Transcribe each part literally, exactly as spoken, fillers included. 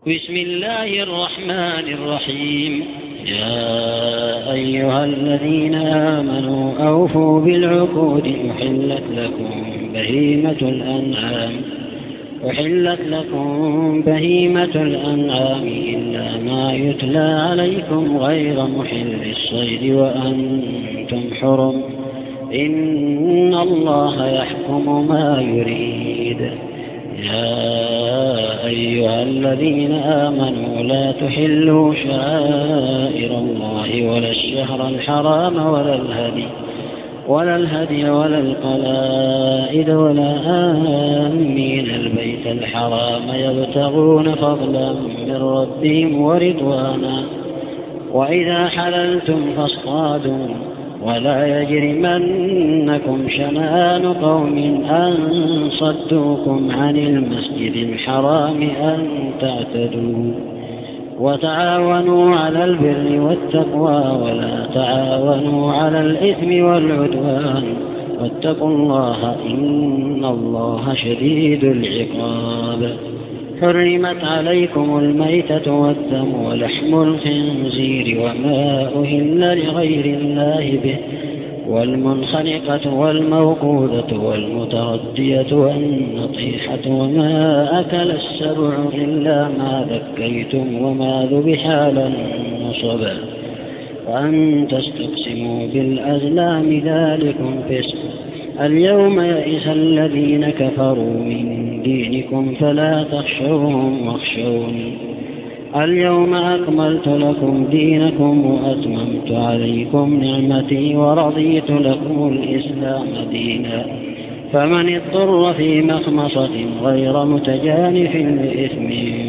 بسم الله الرحمن الرحيم. يا أيها الذين آمنوا أوفوا بالعقود أحلت لكم بهيمة الأنعام أحلت لكم بهيمة الأنعام إلا ما يتلى عليكم غير محل الصيد وأنتم حرم إن الله يحكم ما يريد. يا أيها الذين آمنوا لا تحلوا شعائر الله ولا الشهر الحرام ولا الهدي ولا الهدي ولا القلائد ولا آمين البيت الحرام يبتغون فضلا من ربهم ورضوانا وإذا حللتم فاصطادوا ولا يجرمنكم شنآن قوم أن صدوكم عن المسجد الحرام أن تعتدوا وتعاونوا على البر والتقوى ولا تعاونوا على الإثم والعدوان واتقوا الله إن الله شديد العقاب. حرمت عليكم الميتة والدم ولحم الخنزير وما أهل لغير الله به والمنخنقة والموقوذة والمتردية والنطيحة وما أكل السبع إلا ما ذكيتم وما ذبح على النصب وأن تستقسموا بالأزلام ذلكم فسق. اليوم يئس الذين كفروا من دينكم فلا تخشوهم واخشوني اليوم أكملت لكم دينكم وأتممت عليكم نعمتي ورضيت لكم الإسلام دينا فمن اضطر في مخمصة غير متجانف لإثم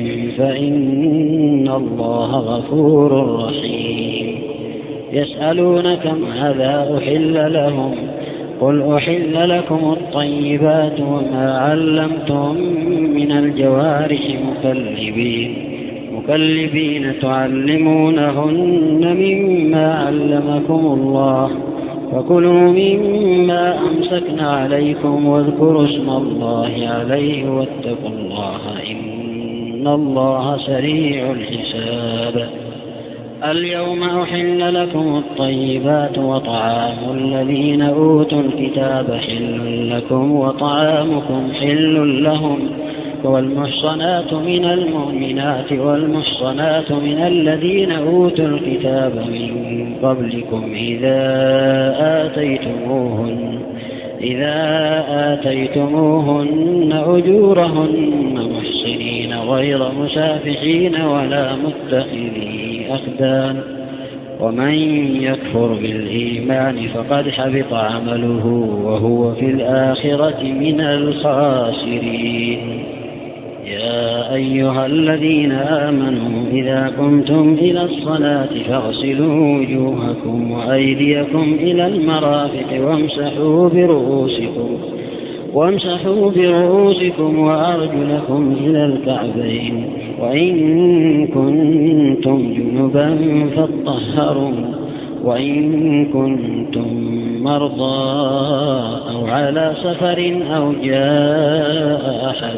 فإن الله غفور رحيم. يسألونك ماذا أحل لهم قل أحل لكم الطيبات وما علمتم من الجوارح مكلبين مكلبين تعلمونهن مما علمكم الله فكلوا مما أمسكن عليكم واذكروا اسم الله عليه واتقوا الله إن الله سريع الحساب. اليوم أحل لكم الطيبات وطعام الذين أوتوا الكتاب حل لكم وطعامكم حل لهم والمحصنات من المؤمنات والمحصنات من الذين أوتوا الكتاب من قبلكم إذا آتيتموهن إذا آتيتموهن أجورهن محصنين غير مسافحين ولا متخذي أخدان ومن يكفر بالإيمان فقد حبط عمله وهو في الآخرة من الخاسرين. يا أيها الذين آمنوا إذا قمتم إلى الصلاة فاغسلوا وجوهكم وأيديكم إلى المرافق وامسحوا برؤوسكم وامسحوا برؤوسكم وأرجلكم إلى الكعبين وإن كنتم جنبا فاطهروا وإن كنتم مرضى أو على سفر أو جاء أحد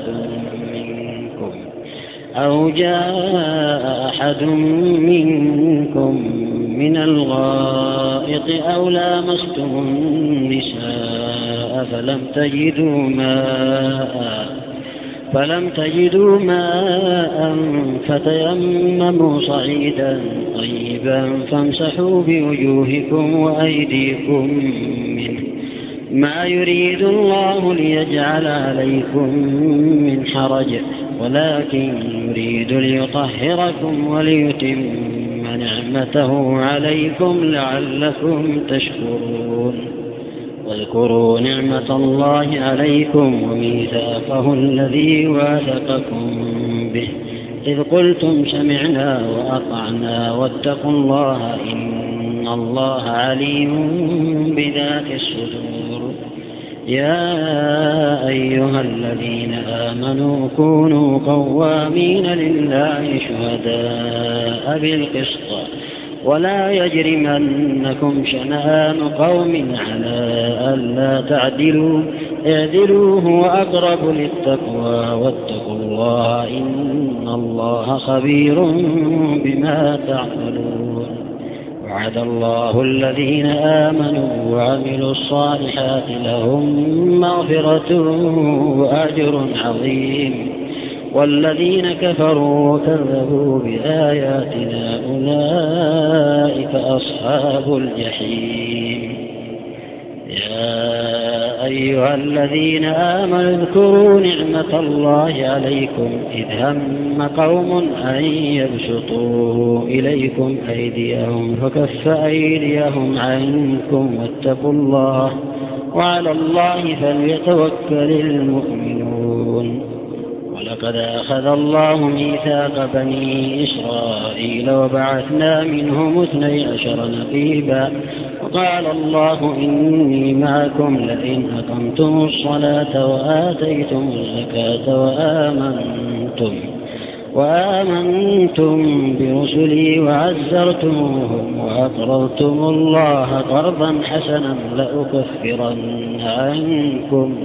أو جاء أحد منكم من الغائط أو لامستم النساء فلم تجدوا ماء فلم تجدوا ماء فتيمموا صعيدا طيبا فامسحوا بوجوهكم وأيديكم منه ما يريد الله ليجعل عليكم من حرج ولكن يريد ليطهركم وليتم نعمته عليكم لعلكم تشكرون. واذكروا نعمة الله عليكم وميثاقه الذي واثقكم به إذ قلتم سمعنا وأطعنا واتقوا الله إن الله عليم بذات الصدور. يا أيها الذين آمنوا كونوا قوامين لله شهداء بالقسط ولا يجرمنكم شنآن قوم على ألا تعدلوا اعدلوا هو أقرب للتقوى واتقوا الله إن الله خبير بما تعملون. وعد الله الذين آمنوا وعملوا الصالحات لهم مغفرة وأجر عظيم، والذين كفروا وكذبوا بآياتنا أولئك أصحاب الجحيم. يا أيها الذين آمنوا اذكروا نعمة الله عليكم إذ هم قوم أن يبسطوا إليكم أيديهم فكف أيديهم عنكم واتقوا الله وعلى الله فليتوكل المؤمنون. ولقد أخذ الله ميثاق بني إسرائيل وبعثنا منهم اثني عشر نقيبا وقال الله إني معكم لئن أقمتم الصلاة وآتيتم الزكاة وآمنتم وآمنتم برسلي وعزرتموهم وأقرضتم الله قرضا حسنا لأكفرن عنكم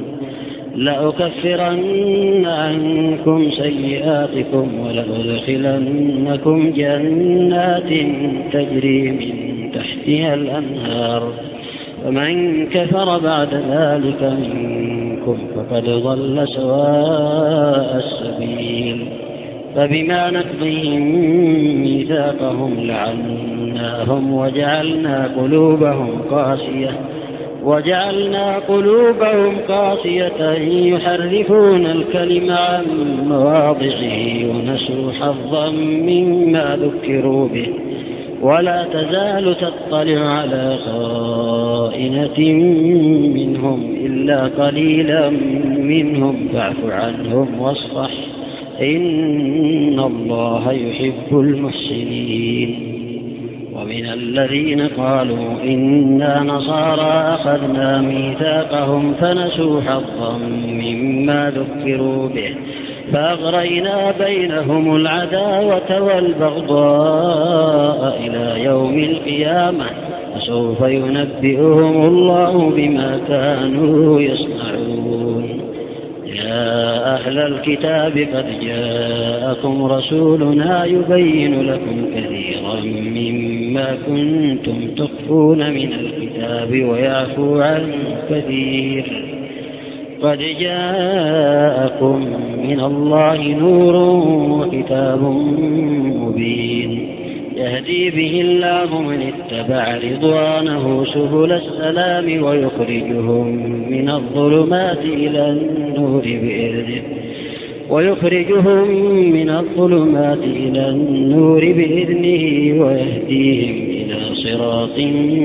لأكفرن عنكم سيئاتكم ولأدخلنكم جنات تجري من تحتها الأنهار، فمن كفر بعد ذلك منكم فقد ضل سواء السبيل. فبما نقضهم ميثاقهم لعناهم وجعلنا قلوبهم قاسية وجعلنا قلوبهم قاسية يحرفون الكلم عن مواضعه ونسوا حظا مما ذكروا به، ولا تزال تطلع على خائنة منهم إلا قليلا منهم فاعف عنهم واصفح إن الله يحب المحسنين. ومن الذين قالوا إنا نصارى أخذنا ميثاقهم فنسوا حظا مما ذكروا به فأغرينا بينهم العداوة والبغضاء إلى يوم القيامة وسوف ينبئهم الله بما كانوا يصنعون. يا أهل الكتاب قد جاءكم رسولنا يبين لكم كثيرا مما كنتم تخفون من الكتاب ويعفو عن كثير. قد جاءكم من الله نور وكتاب مبين يهدي به الله من اتبع رضوانه سبل السلام ويخرجهم من الظلمات إلى النور بإذنه ويخرجهم من الظلمات إلى النور بإذنه ويهديهم إلى صراط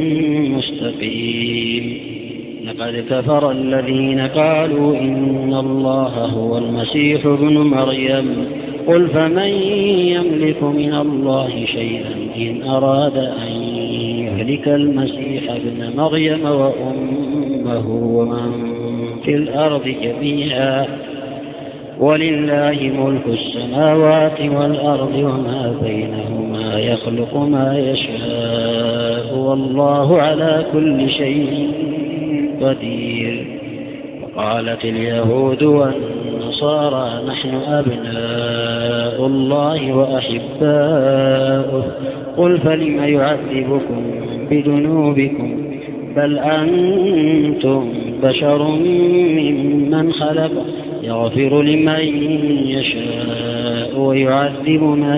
مستقيم. لقد كفر الذين قالوا إن الله هو المسيح ابن مريم قل فمن يملك من الله شيئا إن أراد أن يهلك المسيح ابن مريم وأمه ومن في الأرض جميعا ولله ملك السماوات والأرض وما بينهما يخلق ما يشاء والله على كل شيء قدير. وقالت اليهود والنصارى نحن أبناء الله وأحباؤه قل فلم يعذبكم بذنوبكم بل أنتم بشر ممن خلق يغفر لمن يشاء ويعذب من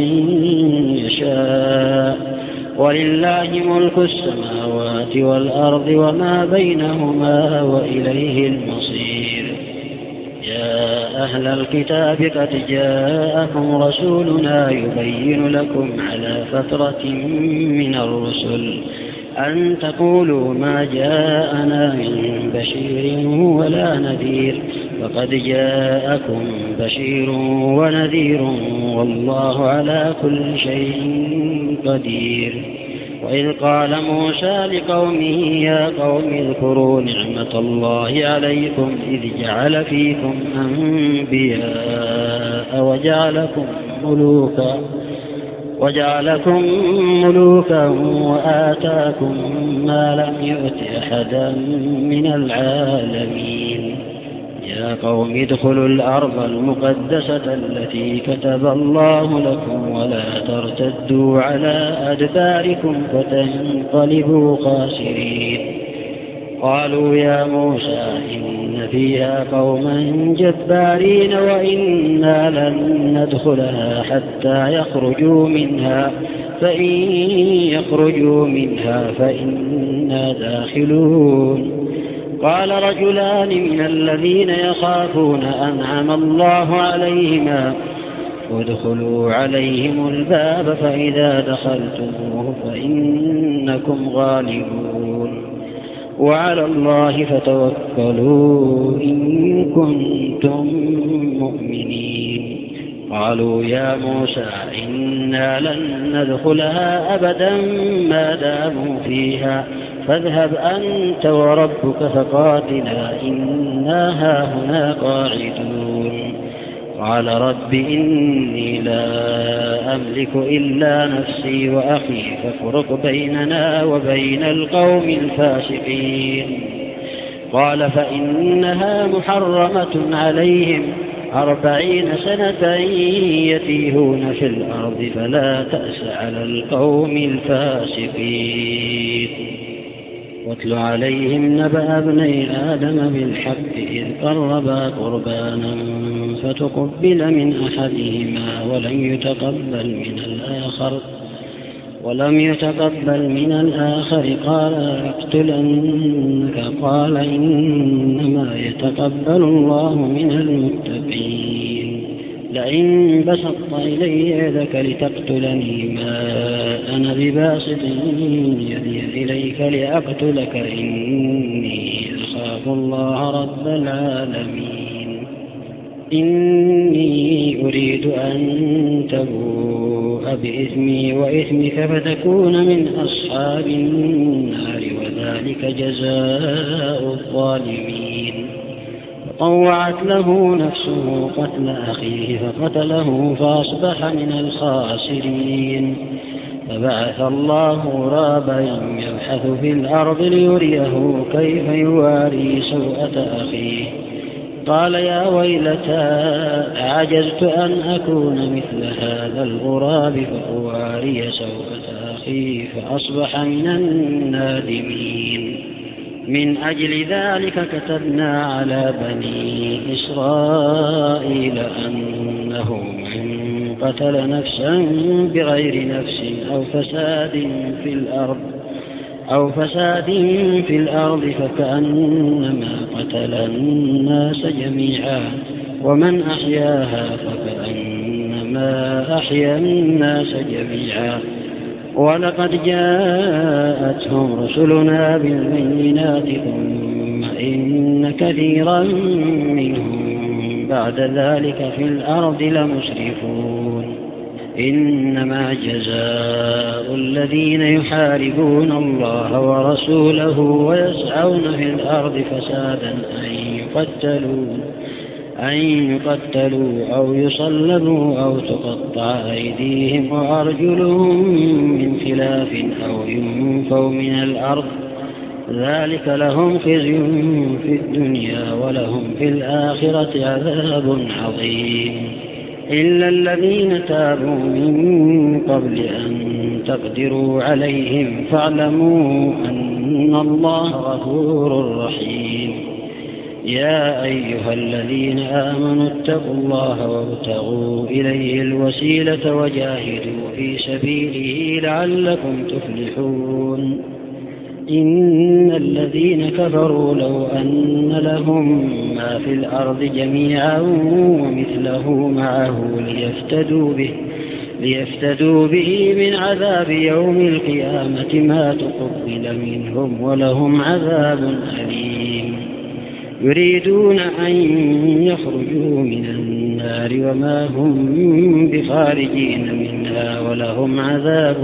يشاء ولله ملك السماوات والأرض وما بينهما وإليه المصير. يا أهل الكتاب قد جاءكم رسولنا يبين لكم على فترة من الرسل أن تقولوا ما جاءنا من بشير ولا نذير فقد جاءكم بشير ونذير والله على كل شيء قدير. وإذ قال موسى لقومه يا قوم اذكروا نعمة الله عليكم إذ جعل فيكم أنبياء وجعلكم ملوكا وجعلكم ملوكا وآتاكم ما لم يؤت أحدا من العالمين يا قوم ادخلوا الأرض المقدسة التي كتب الله لكم ولا ترتدوا على أدباركم فتنقلبوا خاسرين. قالوا يا موسى إن فيها قوما جبارين وإنا لن ندخلها حتى يخرجوا منها فإن يخرجوا منها فإنا داخلون. قال رجلان من الذين يخافون أنعم الله عليهما ادخلوا عليهم الباب فإذا دخلتموه فإنكم غالبون وعلى الله فتوكلوا إن كنتم مؤمنين. قالوا يا موسى إنا لن ندخلها أبدا ما داموا فيها فاذهب أنت وربك فقاتلا إنا هاهنا قاعدون. قال رب إني لا أملك إلا نفسي وأخي فافرق بيننا وبين القوم الفاسقين. قال فإنها محرمة عليهم أربعين سنة يتيهون في الأرض فلا تأس على القوم الفاسقين. واتل عليهم نبأ ابني آدم بالحق إذ قربا قربانا فتقبل من أحدهما ولم يتقبل من الآخر ولم يتقبل من الآخر قال لأقتلنك قال إنما يتقبل الله من المتقين. لئن بسطت إلي يدك لتقتلني ما أنا بباسط يدي إليك لأقتلك إني أخاف الله رب العالمين. إني أريد أن تبوء بإثمي وإثمك فتكون من أصحاب النار وذلك جزاء الظالمين. فطوعت له نفسه قتل أخيه فقتله فأصبح من الخاسرين. فبعث الله غرابا يبحث في الأرض ليريه كيف يواري سوءة أخيه قال يا ويلتى أعجزت أن أكون مثل هذا الغراب فأواري سوءة أخي فأصبح من النادمين. من أجل ذلك كتبنا على بني إسرائيل أنه من قتل نفسا بغير نفس أو فساد في الأرض أو فساد في الأرض فكأنما قتل الناس جميعا ومن أحياها فكأنما أحيا الناس جميعا. ولقد جاءتهم رسلنا بالبينات ثم إن كثيرا منهم بعد ذلك في الأرض لمسرفون. إنما جزاء الذين يحاربون الله ورسوله ويسعون في الأرض فسادا أن يقتلوا أن يقتلوا أو يصلبوا أو تقطع أيديهم وأرجلهم من خلاف أو ينفوا من الأرض ذلك لهم خزي في الدنيا ولهم في الآخرة عذاب عظيم. إلا الذين تابوا من قبل أن تقدروا عليهم فاعلموا أن الله غفور رحيم. يا أيها الذين آمنوا اتقوا الله وابتغوا إليه الوسيلة وجاهدوا في سبيله لعلكم تفلحون. إن الذين كفروا لو أن لهم ما في الأرض جميعا ومثله معه ليفتدوا به ليفتدوا به من عذاب يوم القيامة ما تقبل منهم ولهم عذاب أليم. يريدون أن يخرجوا من النار وما هم بخارجين منها ولهم عذاب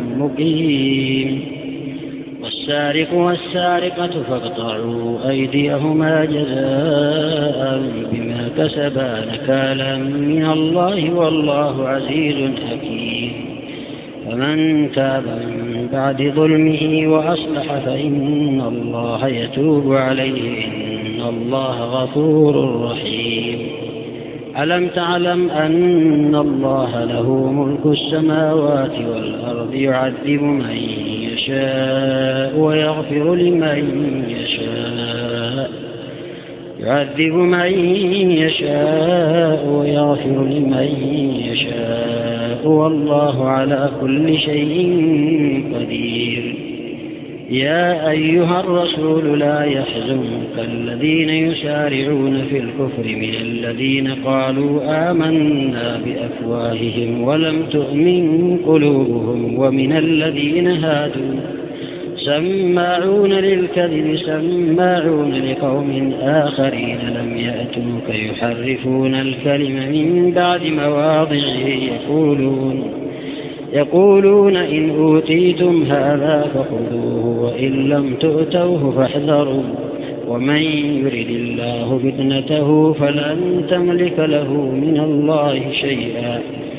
مقيم. والسارق والسارقة فاقطعوا أيديهما جزاء بما كسبا نكالا من الله والله عزيز حكيم. فمن تاب من بعد ظلمه وأصلح فإن الله يتوب عليه إن إن الله غفور رحيم. ألم تعلم أن الله له ملك السماوات والأرض يعذب من يشاء ويغفر لمن يشاء يعذب من يشاء ويغفر لمن يشاء والله على كل شيء قدير. يا أيها الرسول لا يحزنك الذين يسارعون في الكفر من الذين قالوا آمنا بأفواههم ولم تؤمن قلوبهم ومن الذين هادوا سماعون للكذب سماعون لقوم آخرين لم يأتوك يحرفون الكلم من بعد مواضعه يقولون يقولون إن أوتيتم هذا فخذوه وإن لم تؤتوه فاحذروا ومن يرد الله فتنته فلن تملك له من الله شيئا.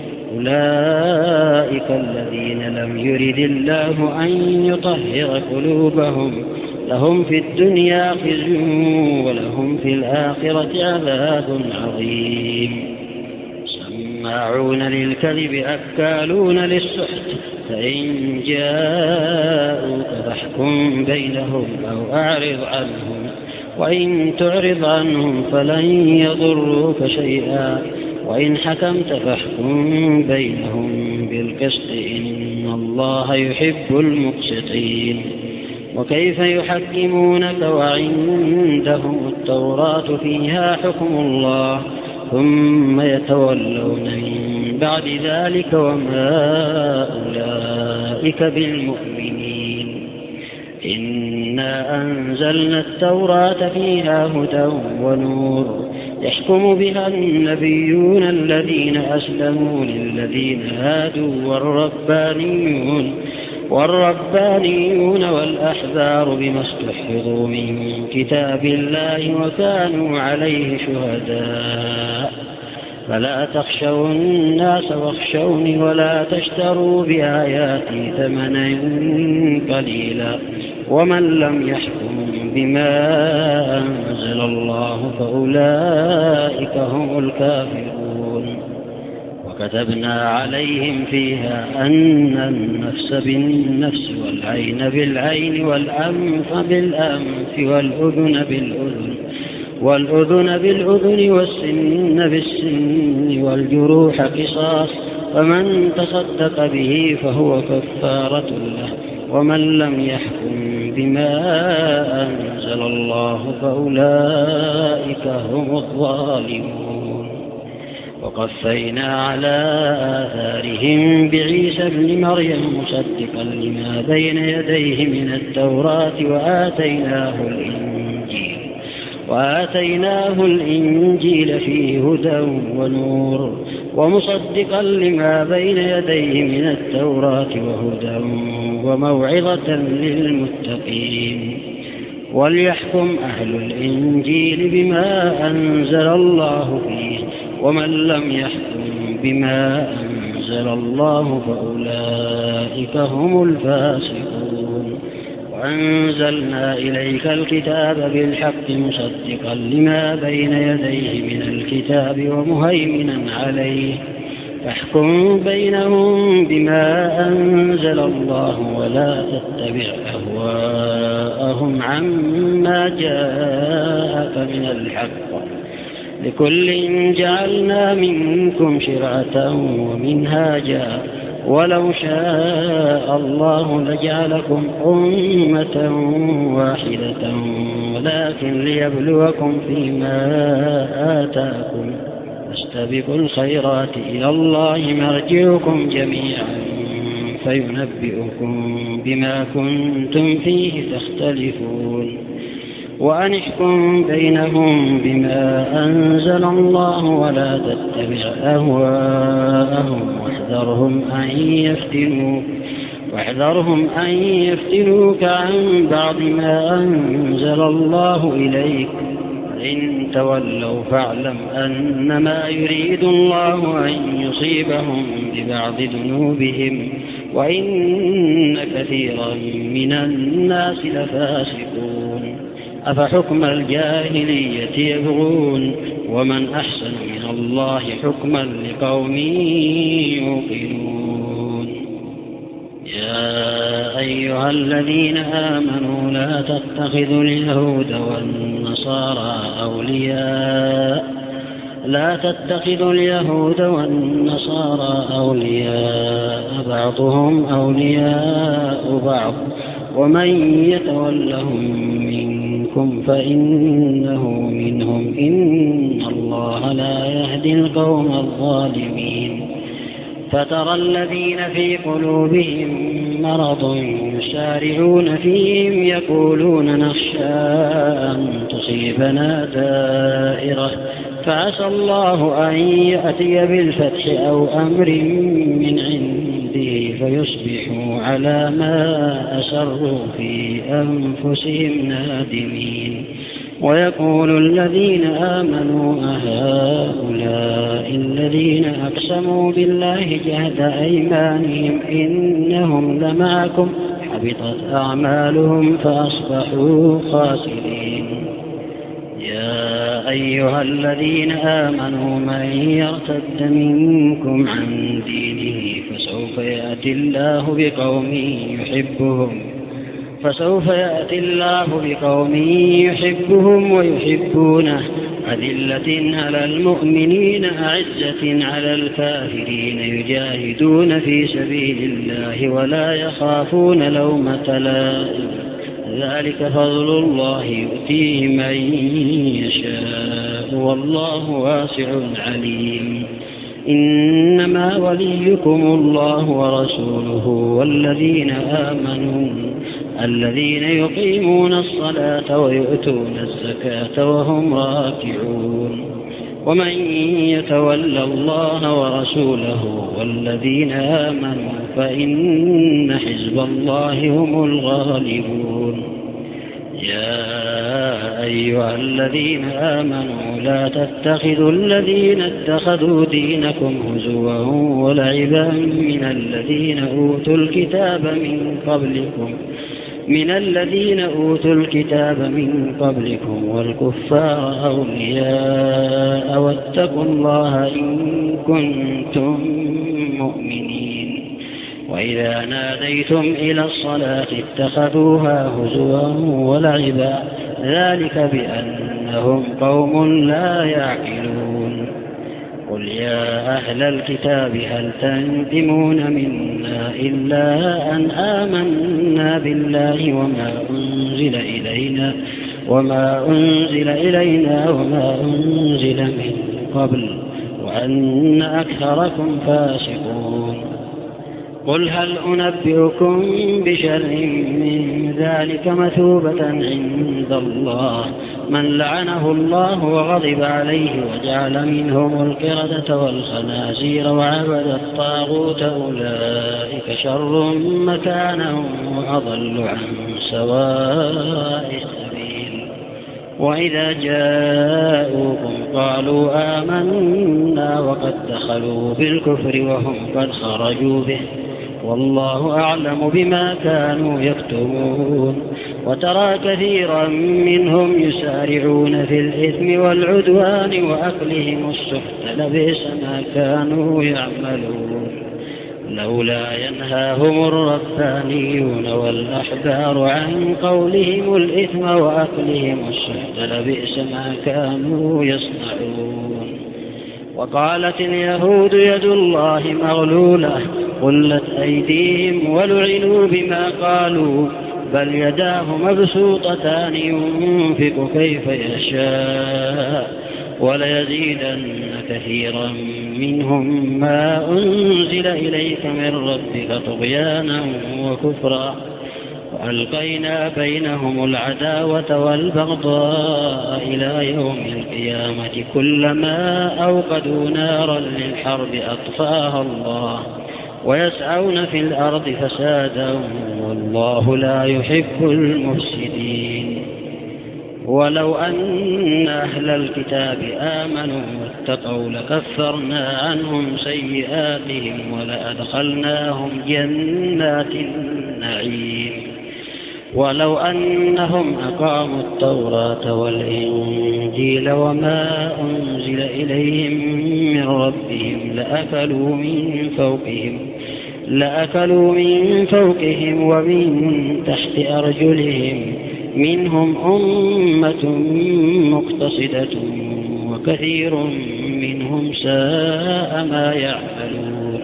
أولئك الذين لم يرد الله أن يطهر قلوبهم لهم في الدنيا خزي ولهم في الآخرة عذاب عظيم. سماعون للكذب أكالون للسحت فإن جاءوك فاحكم بينهم أو أعرض عنهم وإن تعرض عنهم فلن يضروك شيئا وإن حكمت فاحكم بينهم بالقسط إن الله يحب المقسطين. وكيف يحكمونك وعندهم التوراة فيها حكم الله ثم يتولون من بعد ذلك وما أولئك بالمؤمنين. إنا أنزلنا التوراة فيها هدى ونور يحكم بها النبيون الذين أسلموا للذين هادوا والربانيون والربانيون والأحبار بما استحفظوا من كتاب الله وكانوا عليه شهداء. فلا تخشوا الناس واخشوني ولا تشتروا بآياتي ثمنا قليلا ومن لم يحكم بما أنزل الله فأولئك هم الكافرون. وكتبنا عليهم فيها أن النفس بالنفس والعين بالعين والأنف بالأنف والأذن بالأذن والأذن بالأذن والسن بالسن والجروح قصاص فمن تصدق به فهو كفارة له ومن لم يحكم بما أنزل الله فأولئك هم الظالمون. وقفينا على آثارهم بعيسى ابن مريم مصدقا لما بين يديه من التوراة وآتيناه الإنجيل وآتيناه الإنجيل فيه هدى ونور ومصدقا لما بين يديه من التوراة وهدى وموعظة للمتقين. وليحكم أهل الإنجيل بما أنزل الله فيه ومن لم يحكم بما أنزل الله فأولئك هم الفاسقون. وأنزلنا إليك الكتاب بالحق مصدقا لما بين يديه من الكتاب ومهيمنا عليه فاحكم بينهم بما أنزل الله ولا تتبع أهواءهم عما جاءك من الحق لكل جعلنا منكم شرعة ومنهاجا ولو شاء الله لجعلكم أمة واحدة ولكن ليبلوكم فيما آتاكم فاستبقوا الخيرات إلى الله مرجعكم جميعا فينبئكم بما كنتم فيه تختلفون. وأن احكم بينهم بما أنزل الله ولا تتبع أهواءهم واحذرهم أن يفتنوك واحذرهم أن يفتنوك عن بعض ما أنزل الله إليك إن تولوا فاعلم أنما يريد الله أن يصيبهم ببعض ذنوبهم وإن كثيرا من الناس لفاسقون. أفحكم الجاهلية يبغون ومن أحسن من الله حكما لقوم يوقنون. يا أيها الذين آمنوا لا تتخذوا اليهود والنصارى أولياء لا تتخذوا اليهود والنصارى أولياء بعضهم أولياء بعض ومن يتولهم منكم فإنه منهم إن الله لا يهدي القوم الظالمين. فترى الذين في قلوبهم مرض يسارعون فيهم يقولون نخشى أن تصيبنا دائرة فعسى الله أن يأتي بالفتح أو أمر من عنده فيصبحوا على ما أسروا في أنفسهم نادمين. ويقول الذين آمنوا أهؤلاء الذين أقسموا بالله جهد أيمانهم إنهم لمعكم حبطت أعمالهم فأصبحوا خاسرين. يا أيها الذين آمنوا من يرتد منكم عن دينه فسوف يأتي الله بقوم يحبهم فسوف يأتي الله بقوم يحبهم ويحبونه أذلة على المؤمنين أعزة على الكافرين يجاهدون في سبيل الله ولا يخافون لومة لائم ذلك فضل الله يؤتيه من يشاء والله واسع عليم. إنما وليكم الله ورسوله والذين آمنوا الذين يقيمون الصلاة ويؤتون الزكاة وهم راكعون. ومن يتولى الله ورسوله والذين آمنوا فإن حزب الله هم الغالبون. يا أيها الذين آمنوا لا تتخذوا الذين اتخذوا دينكم هزوا ولعبا من الذين أوتوا الكتاب من قبلكم من الذين أوتوا الكتاب من قبلكم والكفار أولياء واتقوا الله إن كنتم مؤمنين. وإذا ناديتم إلى الصلاة اتخذوها هزوا ولعبا ذلك بأنهم قوم لا يعقلون. قل يا أهل الكتاب هل تنقمون منا إلا أن آمنا بالله وما أنزل إلينا وما أنزل إلينا وما أنزل من قبل وأن أكثركم فاسقون. قل هل أنبئكم بشر من ذلك مثوبة عند الله من لعنه الله وغضب عليه وجعل منهم القردة والخنازير وعبد الطاغوت أولئك شر مكانا وأضل عن سواء السبيل. وإذا جاءوكم قالوا آمنا وقد دخلوا بالكفر وهم قد خرجوا به والله أعلم بما كانوا يكتمون. وترى كثيرا منهم يسارعون في الإثم والعدوان وأكلهم السحت لبئس ما كانوا يعملون. لولا ينهاهم الربانيون والأحبار عن قولهم الإثم وأكلهم السحت لبئس ما كانوا يصنعون. وقالت اليهود يد الله مغلولة غلت أيديهم ولعنوا بما قالوا بل يداه مبسوطتان ينفق كيف يشاء وليزيدن كثيرا منهم ما أنزل إليك من ربك طغيانا وكفرا وألقينا بينهم العداوة والبغضاء إلى يوم القيامة كلما أوقدوا نارا للحرب أطفاها الله ويسعون في الأرض فسادا والله لا يحب المفسدين. ولو أن أهل الكتاب آمنوا واتقوا لكفرنا عنهم سيئاتهم ولأدخلناهم جنات النعيم. ولو أنهم أقاموا التوراة والإنجيل وما أنزل إليهم من ربهم لأكلوا من فوقهم لأكلوا من فوقهم ومن تحت أرجلهم منهم أمة مقتصدة وكثير منهم ساء ما يعملون.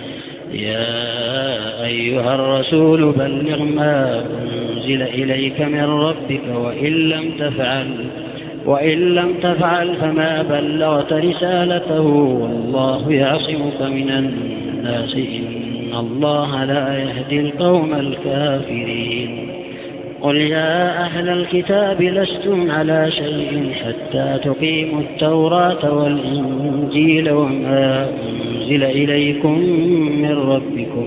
يا أيها الرسول بلغ ما أنزل إليك من ربك وإن لم تفعل وإن لم تفعل فما بلغت رسالته والله يعصمك من الناس إن الله لا يهدي القوم الكافرين. قل يا أهل الكتاب لستم على شيء حتى تقيموا التوراة والإنجيل وما أنزل إليكم من ربكم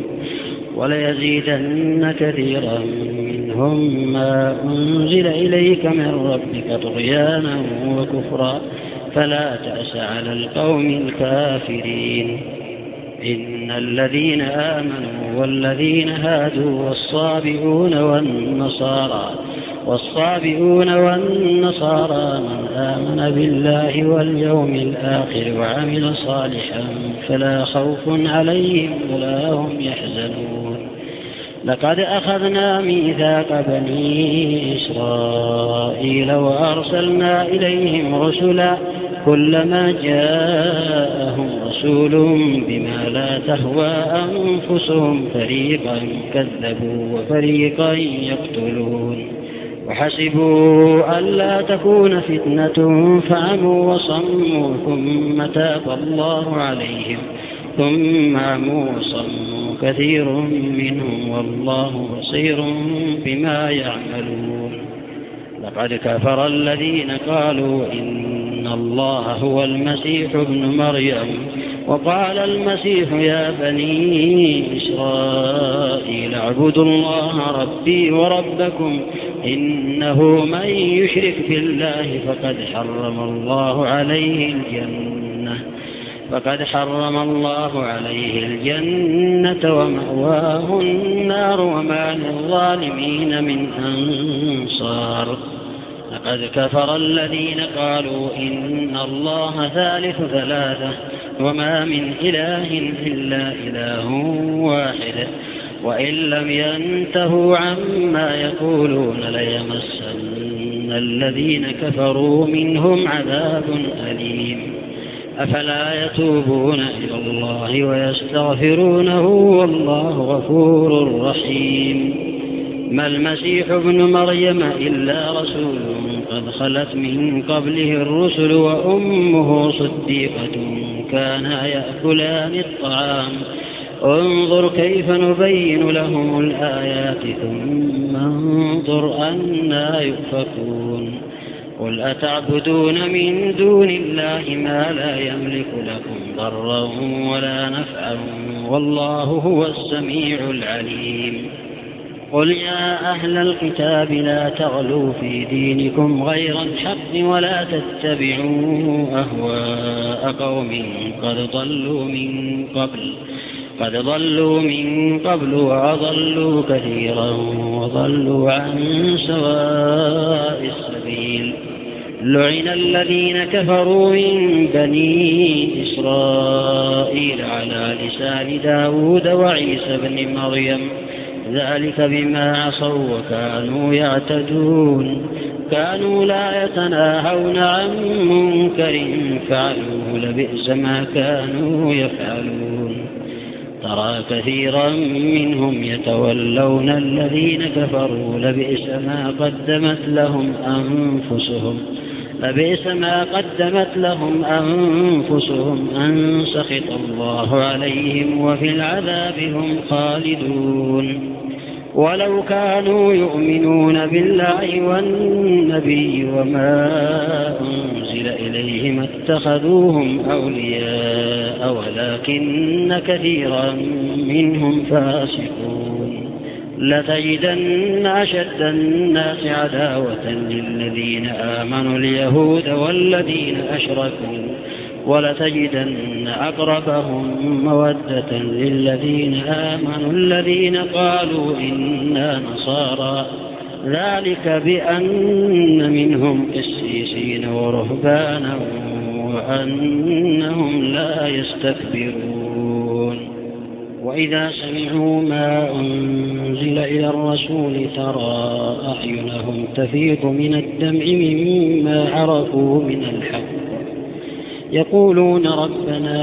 وليزيدن كثيرا منهم ما أنزل إليك من ربك طغيانا وكفرا فلا تأس على القوم الكافرين. إن الذين آمنوا والذين هادوا والصابئون والنصارى والصابئون والنصارى من آمن بالله واليوم الآخر وعمل صالحا فلا خوف عليهم ولا هم يحزنون. لقد أخذنا ميثاق بني إسرائيل وأرسلنا إليهم رسلا كلما جاءهم رسول بما لا تهوى أنفسهم فريقا كذبوا وفريقا يقتلون وحسبوا ألا تكون فتنة فعموا وصموا ثم تاب الله عليهم ثم عموا وصموا كثير منهم والله بصير بما يعملون. لقد كفر الذين قالوا إن الله هو المسيح ابن مريم وقال المسيح يا بني إسرائيل اعبدوا الله ربي وربكم إنه من يشرك بالله فقد حرم الله عليه الجنة فقد حرم الله عليه الجنة ومأواه النار وما للظالمين من أنصار. لقد كفر الذين قالوا إن الله ثالث ثلاثة وما من إله إلا إله واحد وإن لم ينتهوا عما يقولون ليمسن الذين كفروا منهم عذاب أليم. أفلا يتوبون إلى الله ويستغفرونه والله غفور رحيم. ما المسيح ابن مريم إلا رسول قد خلت من قبله الرسل وأمه صديقة كانا يأكلان الطعام انظر كيف نبين لهم الآيات ثم انظر أنا يؤفكون. قل أتعبدون من دون الله ما لا يملك لكم ضرا ولا نفعا والله هو السميع العليم. قل يا أهل الكتاب لا تغلوا في دينكم غير الحق ولا تتبعوا أهواء قوم قد ضلوا من قبل قد ضلوا من قبل وأضلوا كثيرا وضلوا عن سواء السبيل. لعن الذين كفروا من بني إسرائيل على لسان داود وعيسى بن مريم ذلك بما عصوا وكانوا يعتدون كانوا لا يتناهون عن منكر فعلوه لبئس ما كانوا يفعلون. ترى كثيرا منهم يتولون الذين كفروا لبئس ما قدمت لهم أنفسهم لبئس ما قدمت لهم أنفسهم أن سخط الله عليهم وفي العذاب هم خالدون. ولو كانوا يؤمنون بالله والنبي وما أنزل إليهم اتخذوهم أولياء ولكن كثيرا منهم فاسقون. لتجدن أشد الناس عداوة للذين آمنوا اليهود والذين أشركوا ولتجدن أقربهم مودة للذين آمنوا الذين قالوا إنا نصارى ذلك بأن منهم قسيسين ورهبانا وأنهم لا يستكبرون. وإذا سمعوا ما أنزل إلى الرسول ترى أعينهم تفيض من الدمع مما عرفوا من الحق يقولون ربنا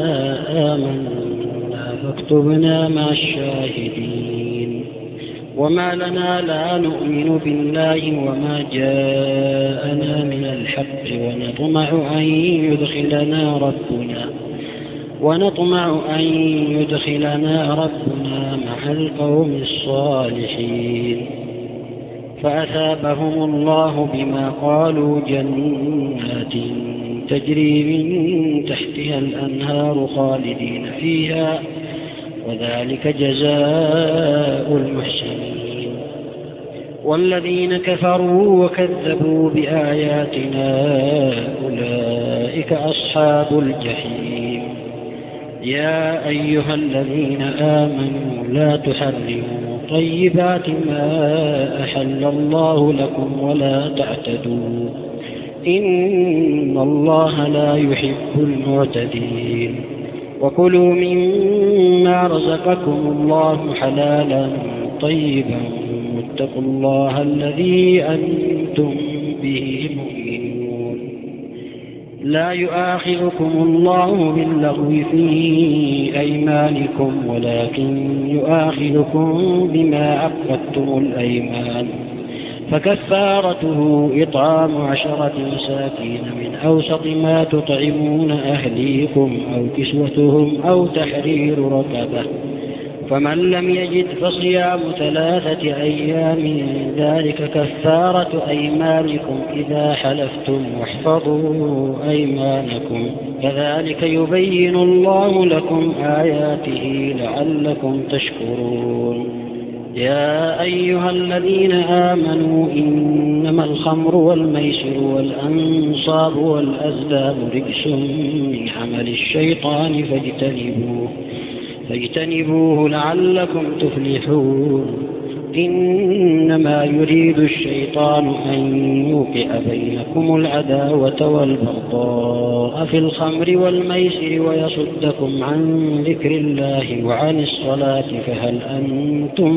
آمنا فاكتبنا مع الشاهدين. وما لنا لا نؤمن بالله وما جاءنا من الحق ونطمع أن يدخلنا ربنا ونطمع أن يدخلنا ربنا مع القوم الصالحين. فأثابهم الله بما قالوا جنات تجري من تحتها الأنهار خالدين فيها وذلك جزاء المحسنين. والذين كفروا وكذبوا بآياتنا أولئك أصحاب الجحيم. يا أيها الذين آمنوا لا تحرموا طيبات ما أحل الله لكم ولا تعتدوا إن الله لا يحب المعتدين. وكلوا مما رزقكم الله حلالا طيبا واتقوا الله الذي أنتم به مؤمنون. لا يؤاخذكم الله باللغو في أيمانكم ولكن يؤاخذكم بما عقدتم الأيمان فكفارته إطعام عشرة مساكين من أوسط ما تطعمون أهليكم أو كسوتهم أو تحرير رقبة فمن لم يجد فصيام ثلاثة أيام ذلك كفارة أيمانكم إذا حلفتم واحفظوا أيمانكم كذلك يبين الله لكم آياته لعلكم تشكرون. يا أيها الذين آمنوا إنما الخمر والميسر والأنصاب والأزلام رجس من عمل الشيطان فاجتنبوه فاجتنبوه لعلكم تفلحون. إنما يريد الشيطان أن يوقع بينكم العداوة والبغضاء في الخمر والميسر ويصدكم عن ذكر الله وعن الصلاة فهل أنتم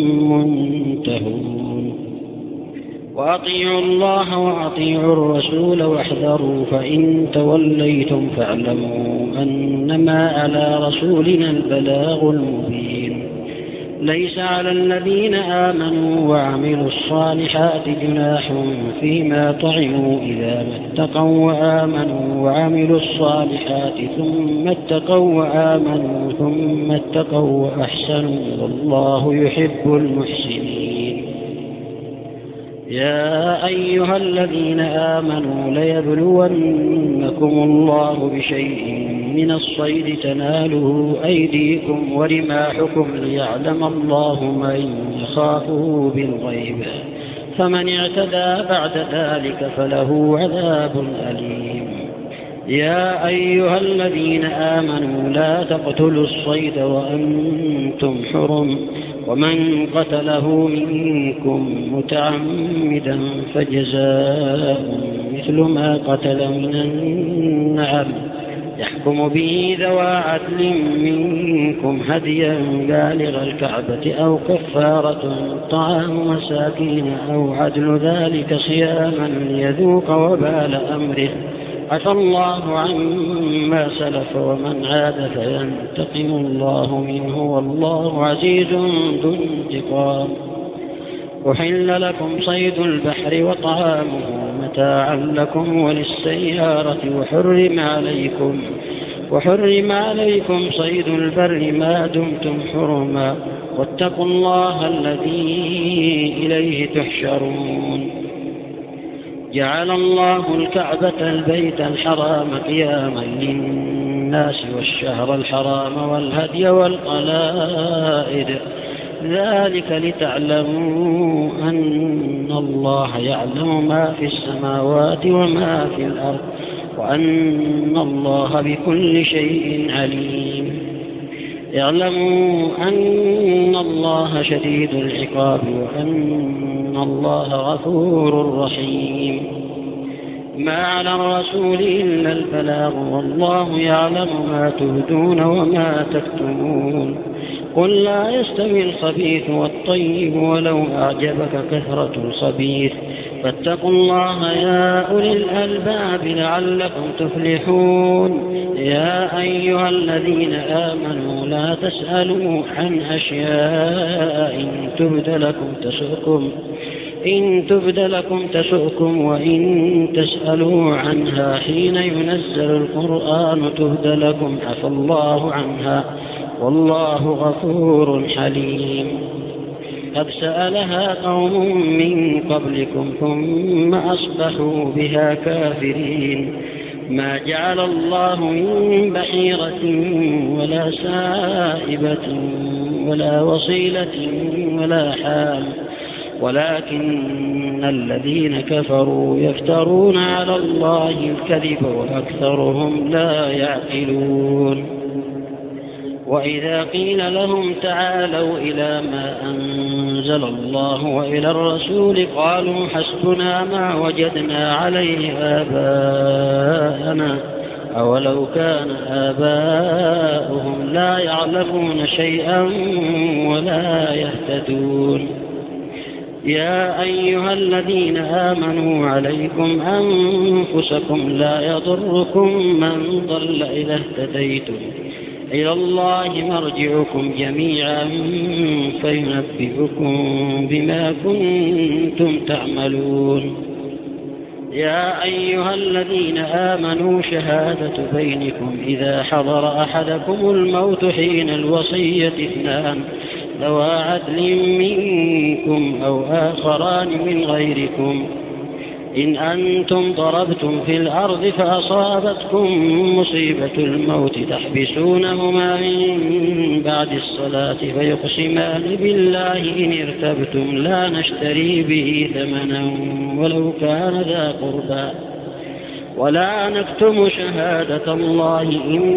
منتهون. وأطيعوا الله وأطيعوا الرسول واحذروا فإن توليتم فاعلموا أنما على رسولنا البلاغ المبين. ليس على الذين آمنوا وعملوا الصالحات جناح فيما طعموا إذا ما اتقوا وآمنوا وعملوا الصالحات ثم اتقوا وآمنوا ثم اتقوا وأحسنوا والله يحب المحسنين. يا أيها الذين آمنوا ليبلونكم الله بشيء من الصيد تناله أيديكم ورماحكم ليعلم الله من يخافه بالغيب فمن اعتدى بعد ذلك فله عذاب أليم. يا أيها الذين آمنوا لا تقتلوا الصيد وأنتم حرم ومن قتله منكم متعمدا فجزاء مثل ما قتل من النعم يحكم به ذوى عدل منكم هديا بالغ الكعبة أو كفارة طعام مساكين أو عدل ذلك صياما ليذوق وبال أمره عفى الله عما سلف ومن عاد فينتقم الله منه والله عزيز ذو انتقام. أحل لكم صيد البحر وطعامه متاعا لكم وللسيارة وحرم عليكم وحرم عليكم صيد البر ما دمتم حرما واتقوا الله الذي إليه تحشرون. جعل الله الكعبة البيت الحرام قياما للناس والشهر الحرام والهدي والقلائد ذلك لتعلموا أن الله يعلم ما في السماوات وما في الأرض وأن الله بكل شيء عليم. اعلموا أن الله شديد العقاب وأن الله غفور رحيم. ما على الرسول إلا البلاغ والله يعلم ما تبدون وما تكتمون. قل لا يستوي الخبيث والطيب ولو أعجبك كثرة الخبيث فاتقوا الله يا أولي الألباب لعلكم تفلحون. يا أيها الذين آمنوا لا تسألوا عن أشياء إن تبد لكم تسؤكم إن تبد لكم تسؤكم وإن تسألوا عنها حين ينزل القرآن تبد لكم عفى الله عنها والله غفور حليم. قد سألها قوم من قبلكم ثم أصبحوا بها كافرين. ما جعل الله من بحيرة ولا سائبة ولا وصيلة ولا حام ولكن الذين كفروا يفترون على الله الكذب وأكثرهم لا يعقلون. وإذا قيل لهم تعالوا إلى ما أنزل الله وإلى الرسول قالوا حسبنا ما وجدنا عليه آباءنا أولو كان آباؤهم لا يعلمون شيئا ولا يهتدون. يا أيها الذين آمنوا عليكم أنفسكم لا يضركم من ضل إذا اهتديتم إلى الله مرجعكم جميعا فينبئكم بما كنتم تعملون. يا أيها الذين آمنوا شهادة بينكم إذا حضر أحدكم الموت حين الوصية اثنان ذوى عدل منكم أو آخران من غيركم إن أنتم ضربتم في الأرض فأصابتكم مصيبة الموت تحبسونهما من بعد الصلاة فيقسمان بالله إن ارتبتم لا نشتري به ثمنا ولو كان ذا قربى ولا نكتم شهادة الله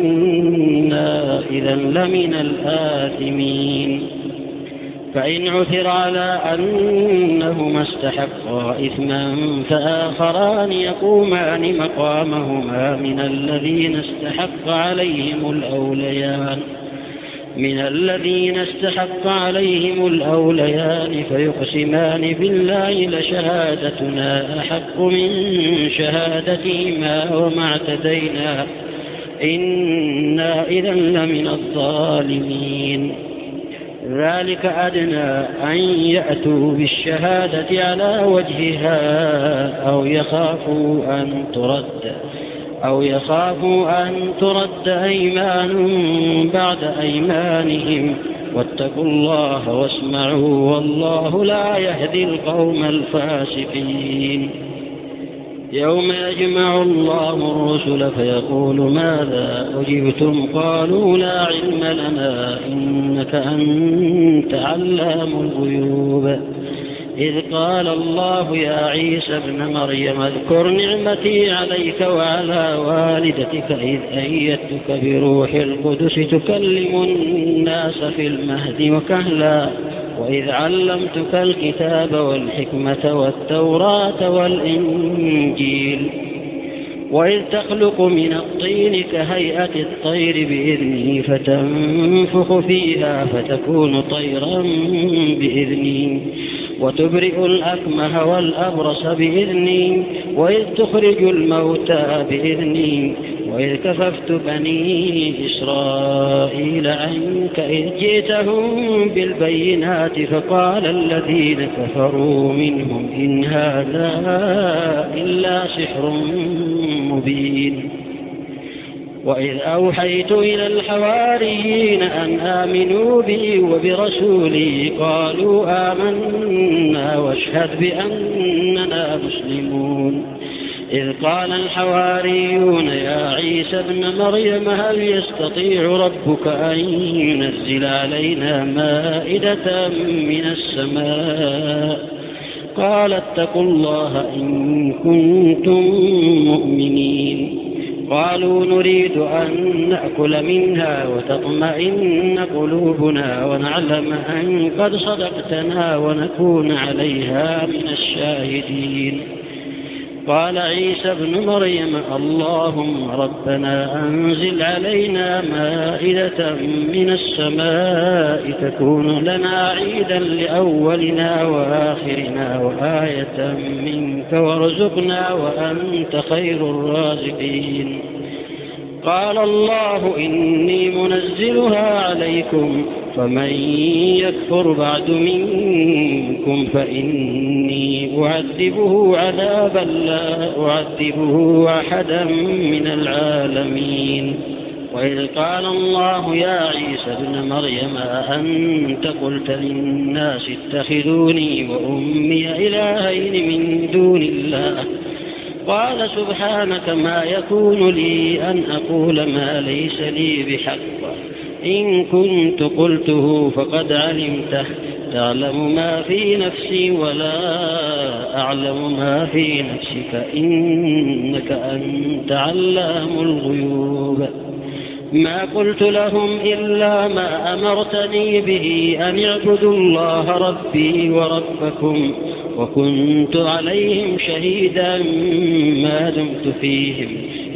إنا إذا لمن الآثمين. فإن عثر على أنهما استحقا إثما فآخران يقومان مقامهما من الذين استحق عليهم الأوليان من الذين استحق عليهم الأوليان فيقسمان بالله لشهادتنا أحق من شهادتهما وما اعتدينا إنا إذا لمن الظالمين. ذلك أدنى أن يأتوا بالشهادة على وجهها أو يخافوا أن ترد أو يخافوا أن ترد أيمان بعد أيمانهم واتقوا الله واسمعوا والله لا يهدي القوم الفاسقين. يوم يجمع الله الرسل فيقول ماذا أجبتم قالوا لا علم لنا إنك أنت علام الغيوب. إذ قال الله يا عيسى ابن مريم اذكر نعمتي عليك وعلى والدتك إذ أيدتك بروح القدس تكلم الناس في المهد وكهلا وإذ علمتك الكتاب والحكمة والتوراة والإنجيل وإذ تخلق من الطين كهيئة الطير بإذني فتنفخ فيها فتكون طيرا بإذني وتبرئ الأكمه والأبرص بإذني وإذ تخرج الموتى بإذني وإذ كففت بني إسرائيل عنك إذ جئتهم بالبينات فقال الذين كفروا منهم إن هذا إلا سحر مبين. وإذ أوحيت إلى الحواريين أن آمنوا بي وبرسولي قالوا آمنا واشهد بأننا مسلمون. إذ قال الحواريون يا عيسى ابن مريم هل يستطيع ربك أن ينزل علينا مائدة من السماء قال اتقوا الله إن كنتم مؤمنين. قالوا نريد أن نأكل منها وتطمئن قلوبنا ونعلم أن قد صدقتنا ونكون عليها من الشاهدين. قال عيسى ابن مريم اللهم ربنا أنزل علينا مائدة من السماء تكون لنا عيدا لأولنا وآخرنا وآية منك وارزقنا وأنت خير الرازقين. قال الله إني منزلها عليكم فمن يكفر بعد منكم فإني أعذبه عذابا لا أعذبه أحدا من العالمين. وإذ قال الله يا عيسى ابن مريم أأنت قلت للناس اتخذوني وأمي إلهين من دون الله قال سبحانك ما يكون لي أن أقول ما ليس لي بحق إن كنت قلته فقد علمته تعلم ما في نفسي ولا أعلم ما في نفسك إنك أنت علام الغيوب. ما قلت لهم إلا ما أمرتني به أن اعبدوا الله ربي وربكم وكنت عليهم شهيدا ما دمت فيهم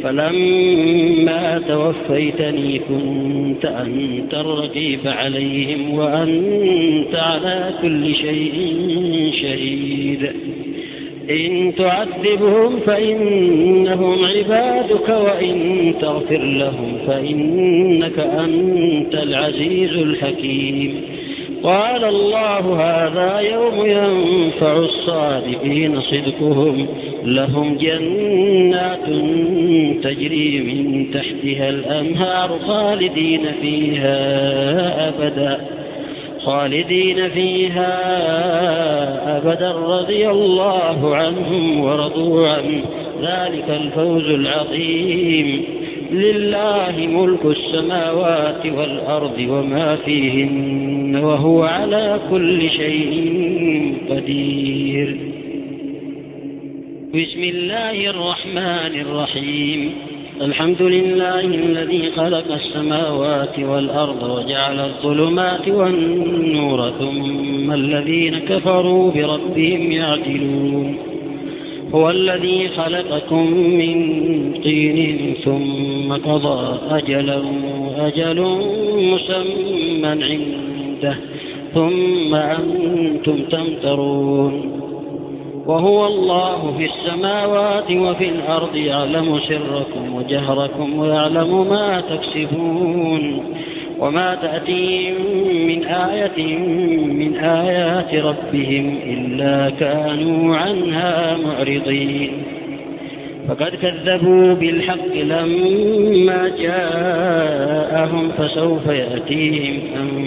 فلما توفيتني كنت أنت الرقيب عليهم وأنت على كل شيء شهيد. إن تعذبهم فإنهم عبادك وإن تغفر لهم فإنك أنت العزيز الحكيم. قال الله هذا يوم ينفع الصادقين صدقهم لهم جنات تجري من تحتها الأنهار خالدين فيها أبدا خالدين فيها أبدا رضي الله عنهم ورضوا عنه ذلك الفوز العظيم. لله ملك السماوات والأرض وما فيهن وهو على كل شيء قدير. بسم الله الرحمن الرحيم. الحمد لله الذي خلق السماوات والأرض وجعل الظلمات والنور ثم الذين كفروا بربهم يعدلون. هو الذي خلقكم من طين ثم قضى أجلا أجل مسمى عنده ثم أنتم تمترون. وهو الله في السماوات وفي الأرض يعلم سركم وجهركم ويعلم ما تكسبون وما تأتيهم من آية من آيات ربهم إلا كانوا عنها معرضين. فقد كذبوا بالحق لما جاءهم فسوف يأتيهم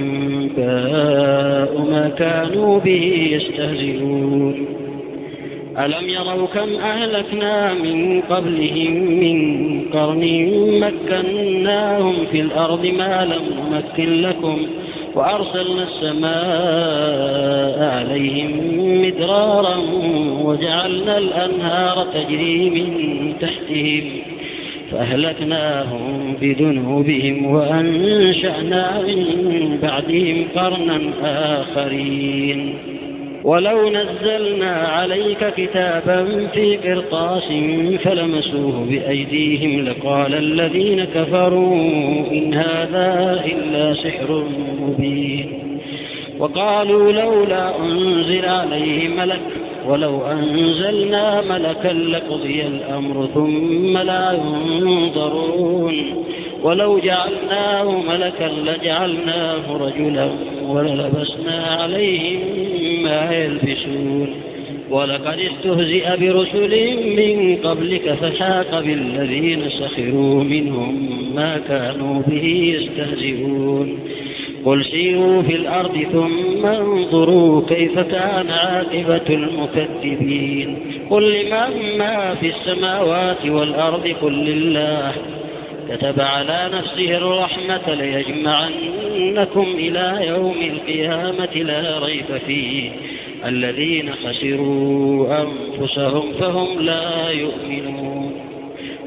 أنباء ما كانوا به يستهزئون. ألم يروا كم أهلكنا من قبلهم من قرن مكناهم في الأرض ما لم نمكن لكم وأرسلنا السماء عليهم مدرارا وجعلنا الأنهار تجري من تحتهم فأهلكناهم بذنوبهم وأنشأنا من بعدهم قرنا آخرين. ولو نزلنا عليك كتابا في قرطاس فلمسوه بأيديهم لقال الذين كفروا إن هذا إلا سحر مبين. وقالوا لولا أنزل عليه ملك ولو أنزلنا ملكا لقضي الأمر ثم لا ينظرون. ولو جعلناه ملكا لجعلناه رجلا وللبسنا عليهم ما يلبسون. ولقد استهزئ برسل من قبلك فحاق بالذين سخروا منهم ما كانوا به يستهزئون. قل سيروا في الأرض ثم انظروا كيف كان عاقبة المكذبين. قل لمن ما في السماوات والأرض قل لله كتب على نفسه الرحمة ليجمعنكم إلى يوم القيامة لا ريب فيه الذين خسروا أنفسهم فهم لا يؤمنون.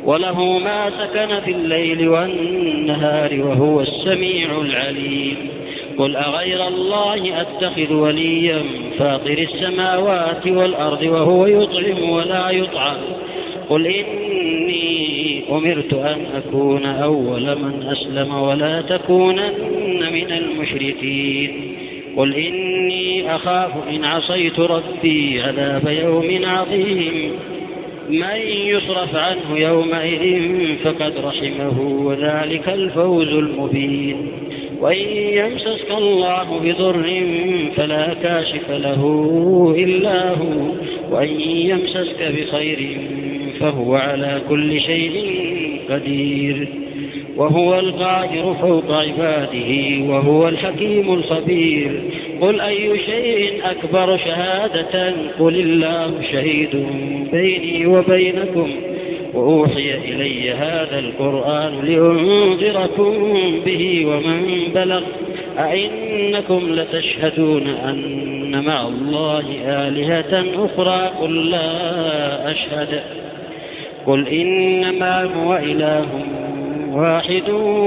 وله ما سكن في الليل والنهار وهو السميع العليم قل أغير الله أتخذ وليا فاطر السماوات والأرض وهو يطعم ولا يطعم قل إني أمرت أن أكون أول من أسلم ولا تكونن من المشركين قل إني أخاف إن عصيت ربي عذاب يوم عظيم من يصرف عنه يومئذ فقد رحمه وذلك الفوز المبين وإن يمسسك الله بضر فلا كاشف له إلا هو وإن يمسسك بخير فهو على كل شيء قدير وهو القاهر فوق عباده وهو الحكيم الخبير قل أي شيء أكبر شهادة قل الله شهيد بيني وبينكم وأوحي إلي هذا القرآن لأنذركم به ومن بلغ أئنكم لتشهدون أن مع الله آلهة أخرى قل لا أشهد قل إنما هو إله واحد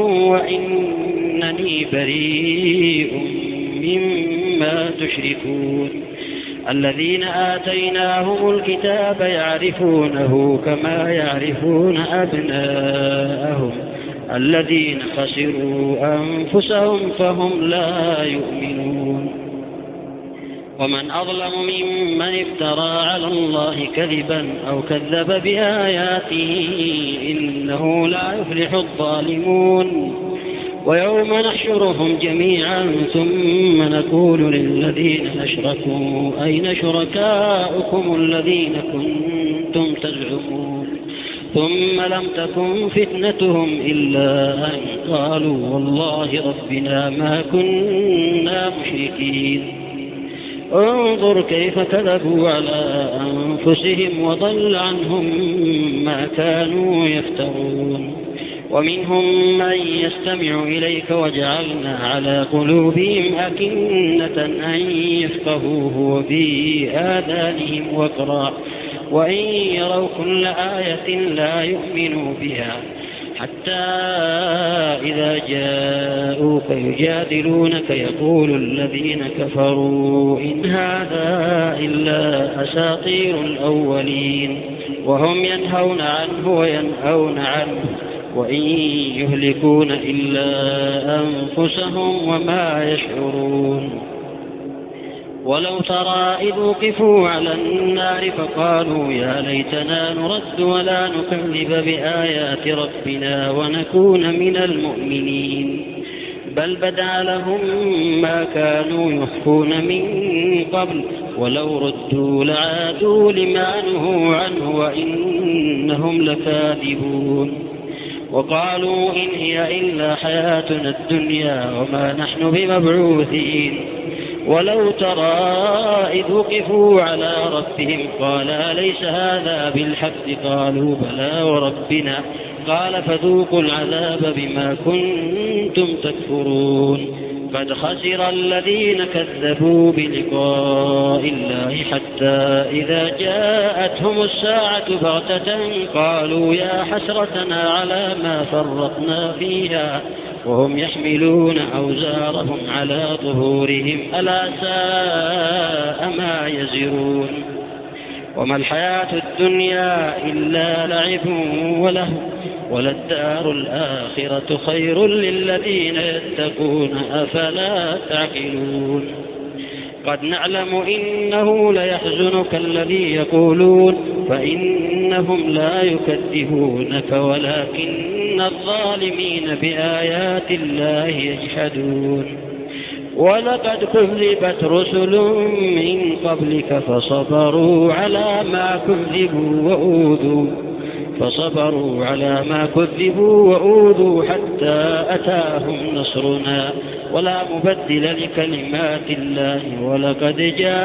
وإنني بريء مما تشركون الذين آتيناهم الكتاب يعرفونه كما يعرفون أبناءهم الذين خسروا أنفسهم فهم لا يؤمنون ومن أظلم ممن افترى على الله كذبا أو كذب بآياته إنه لا يفلح الظالمون ويوم نحشرهم جميعا ثم نقول للذين أشركوا أين شركاؤكم الذين كنتم تزعمون ثم لم تكن فتنتهم إلا أن قالوا والله ربنا ما كنا مشركين انظر كيف كذبوا على أنفسهم وضل عنهم ما كانوا يفترون ومنهم من يستمع إليك وجعلنا على قلوبهم أكنة أن يفقهوه وفي آذانهم وقرا وإن يروا كل آية لا يؤمنوا بها حتى إذا جاءوك يجادلونك يقول الذين كفروا إن هذا إلا أساطير الأولين وهم ينهون عنه وينهون عنه وإن يهلكون إلا أنفسهم وما يشعرون ولو ترى إذ وقفوا على النار فقالوا يا ليتنا نرد ولا نكذب بآيات ربنا ونكون من المؤمنين بل بدا لهم ما كانوا يخفون من قبل ولو ردوا لعادوا لما نهوا عنه وإنهم لكاذبون وقالوا إن هي إلا حياتنا الدنيا وما نحن بمبعوثين ولو ترى إذ وقفوا على ربهم قال أليس هذا بالحق قالوا بلى وربنا قال فذوقوا العذاب بما كنتم تكفرون قد خسر الذين كذبوا بلقاء الله حتى إذا جاءتهم الساعة بغتة قالوا يا حسرتنا على ما فرطنا فيها وهم يحملون أوزارهم على ظهورهم ألا ساء ما يزرون وما الحياة الدنيا إلا لعب وله وللدار الآخرة خير للذين يتقون أفلا تعقلون قد نعلم إنه ليحزنك الذي يقولون فإنهم لا يكذبونك ولكن الظالمين بآيات الله يجحدون ولقد كذبت رسل من قبلك فصبروا على ما كذبوا وأوذوا فصبروا على ما كذبوا وأوذوا حتى أتاهم نصرنا ولا مبدل لكلمات الله ولقد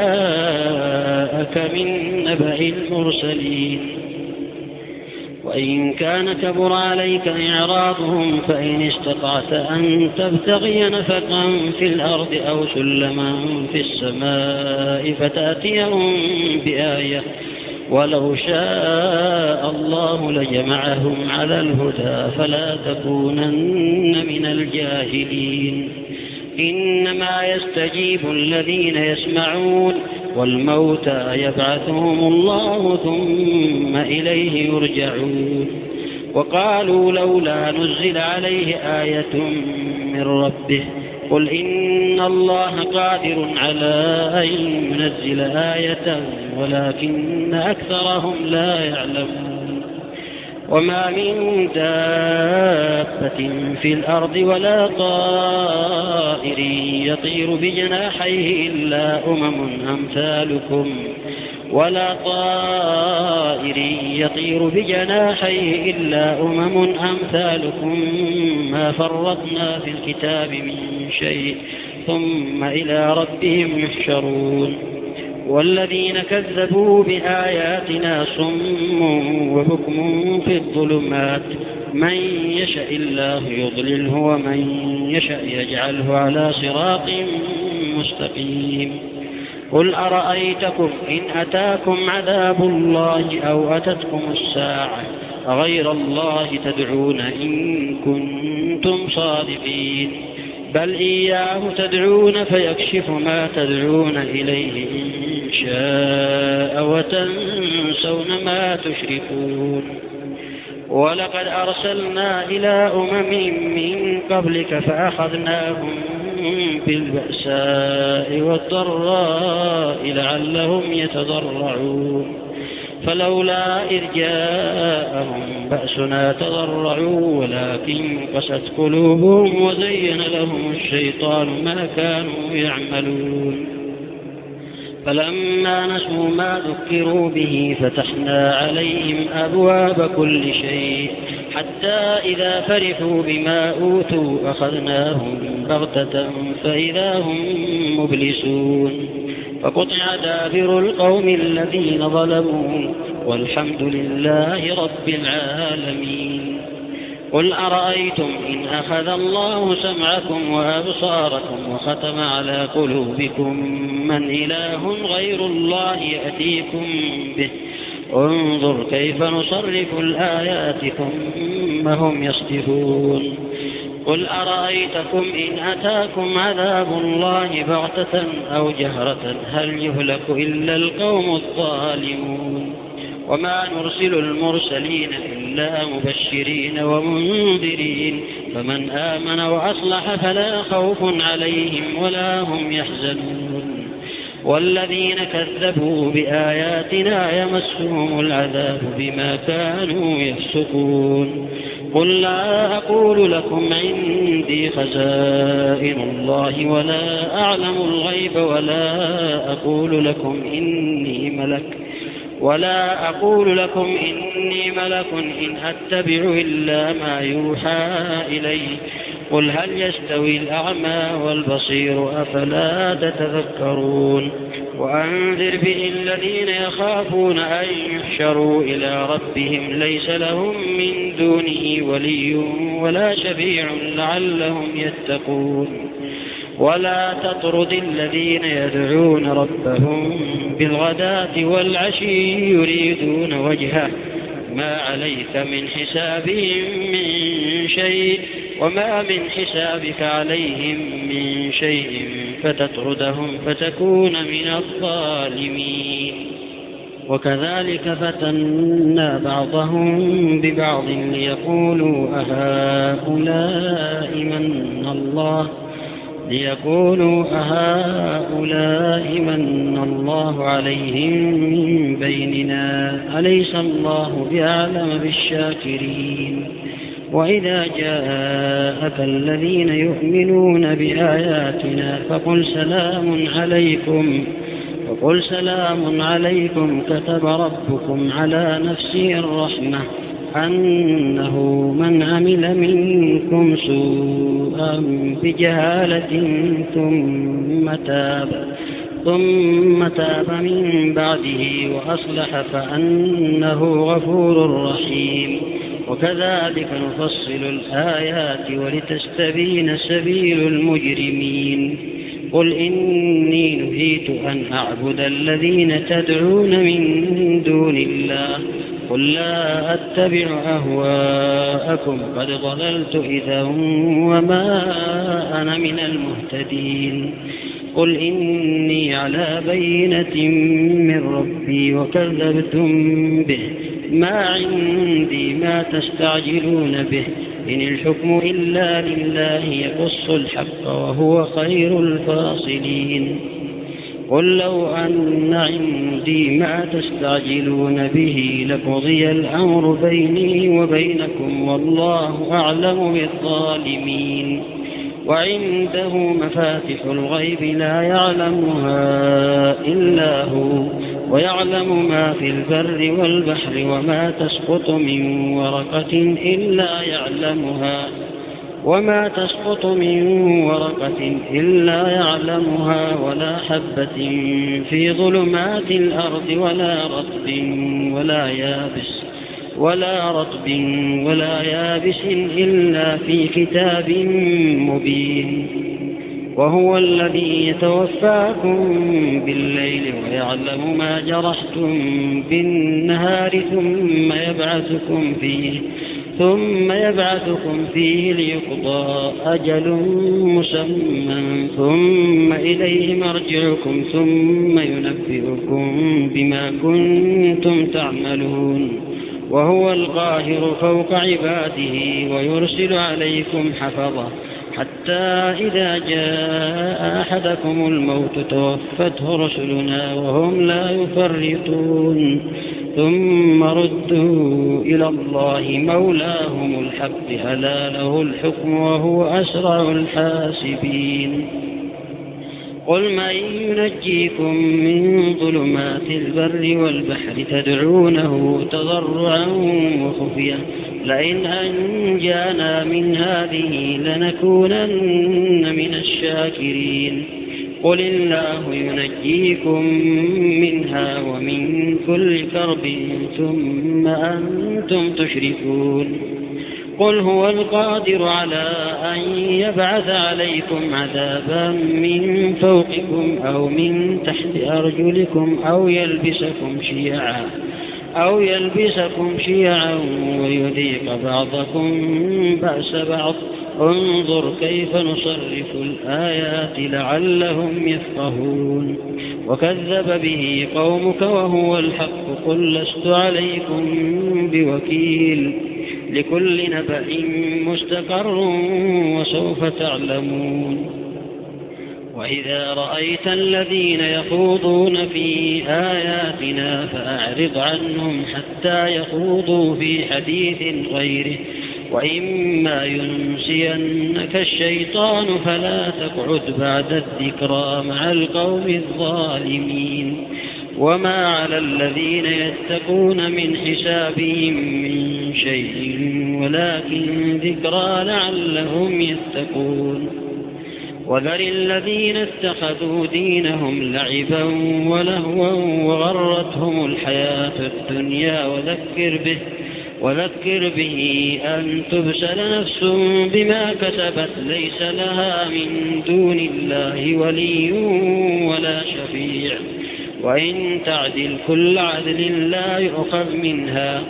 جاءك من نبأ المرسلين وإن كان كبر عليك إعراضهم فإن استطعت أن تبتغي نفقا في الأرض أو سلما في السماء فتأتيهم بآية ولو شاء الله لجمعهم على الهدى فلا تكونن من الجاهلين إنما يستجيب الذين يسمعون والموتى يبعثهم الله ثم إليه يرجعون وقالوا لولا نزل عليه آية من ربه قل إن الله قادر على أن ينزل آية ولكن أكثرهم لا يعلمون وما من دابة في الأرض ولا طائر يطير بجناحيه إلا أمم أمثالكم ولا طائر يطير بجناحيه إلا أمم أمثالكم ما فرطنا في الكتاب من شيء ثم إلى ربهم يحشرون والذين كذبوا بآياتنا صم وبكم في الظلمات من يشاء الله يضلله ومن يشاء يجعله على صراط مستقيم قل أرأيتكم إن أتاكم عذاب الله أو أتتكم الساعة غير الله تدعون إن كنتم صادقين بل إياه تدعون فيكشف ما تدعون إليه إن شاء وتنسون ما تشركون ولقد أرسلنا إلى أمم من قبلك فأخذناهم بالبأساء والضراء لعلهم يتضرعون فلولا إذ جاءهم بأسنا تضرعوا ولكن قست قلوبهم وزين لهم الشيطان ما كانوا يعملون فلما نسوا ما ذكروا به فتحنا عليهم أبواب كل شيء حتى إذا فرحوا بما أوتوا أخذناهم بغتة فإذا هم مبلسون فقطع دابر القوم الذين ظلموا والحمد لله رب العالمين قل أرأيتم إن أخذ الله سمعكم وأبصاركم وختم على قلوبكم من إله غير الله يأتيكم به انظر كيف نصرف الآيات ثم هم يصدفون قل أرأيتكم إن أتاكم عذاب الله بغتة أو جهرة هل يهلك إلا القوم الظالمون وما نرسل المرسلين إلا مبشرين ومنذرين فمن آمن وأصلح فلا خوف عليهم ولا هم يحزنون والذين كذبوا بآياتنا يمسهم العذاب بما كانوا يفسقون قل لا أقول لكم عندي خزائن الله ولا أعلم الغيب ولا أقول لكم إني ملك ولا أقول لكم إني ملك إن أتبع إلا ما يوحى إلي قل هل يستوي الأعمى والبصير أفلا تتذكرون وأنذر به الذين يخافون أن يحشروا إلى ربهم ليس لهم من دونه ولي ولا شفيع لعلهم يتقون ولا تطرد الذين يدعون ربهم بالغداة والعشي يريدون وجهه ما عليك من حسابهم من شيء وما من حسابك عليهم من شيء فتطردهم فتكون من الظالمين وكذلك فتنا بعضهم ببعض ليقولوا أهؤلاء من الله ليقولوا أهؤلاء من الله عليهم من بيننا أليس الله بأعلم بالشاكرين وإذا جاءك الذين يؤمنون بآياتنا فقل سلام عليكم فقل سلام عليكم كتب ربكم على نفسه الرحمة أنه من عمل منكم سوءا بجهالة ثم تاب ثم تاب من بعده وأصلح فأنه غفور رحيم وكذلك نفصل الآيات ولتستبين سبيل المجرمين قل إني نهيت أن أعبد الذين تدعون من دون الله قل لا أتبع أهواءكم قد ضللت إذا وما أنا من المهتدين قل إني على بينة من ربي وكذبتم به ما عندي ما تستعجلون به إن الحكم إلا لله يقص الحق وهو خير الفاصلين قل لو أن عندي ما تستعجلون به لقضي الأمر بيني وبينكم والله أعلم بالظالمين وعنده مفاتح الغيب لا يعلمها إلا هو ويعلم ما في البر والبحر وما تسقط من ورقة إلا يعلمها وما تسقط من ورقة إلا يعلمها ولا حبة في ظلمات الأرض ولا رطب ولا يابس ولا رطب ولا يابس إلا في كتاب مبين وهو الذي يتوفاكم بالليل ويعلم ما جرحتم بالنهار ثم يبعثكم فيه ثم يبعثكم فيه ليقضى أجل مسمى ثم إليه مرجعكم ثم ينبئكم بما كنتم تعملون وهو القاهر فوق عباده ويرسل عليكم حفظة حتى إذا جاء أحدكم الموت توفته رسلنا وهم لا يفرطون ثم ردوا إلى الله مولاهم الحق ألا له الحكم وهو أسرع الحاسبين قل من ينجيكم من ظلمات البر والبحر تدعونه تضرعا وخفيا لئن أنجانا من هذه لنكونن من الشاكرين قل الله ينجيكم منها ومن كل كرب ثم أنتم تشركون قل هو القادر على أن يبعث عليكم عذابا من فوقكم أو من تحت أرجلكم أو يلبسكم شيعا أو يلبسكم شيعا ويذيق بعضكم بأس بعض انظر كيف نصرف الآيات لعلهم يفقهون وكذب به قومك وهو الحق قل لست عليكم بوكيل لكل نبأ مستقر وسوف تعلمون وإذا رأيت الذين يخوضون في آياتنا فأعرض عنهم حتى يخوضوا في حديث غيره وإما ينسينك الشيطان فلا تقعد بعد الذكرى مع القوم الظالمين وما على الذين يتقون من حسابهم من شيء ولكن ذكرى لعلهم يتقون وذر الذين اتخذوا دينهم لعبا ولهوا وغرتهم الحياة الدنيا وذكر به وذكر به أن تبسل نفس بما كسبت ليس لها من دون الله ولي ولا شفيع وإن تعدل كل عدل لا يؤخذ منها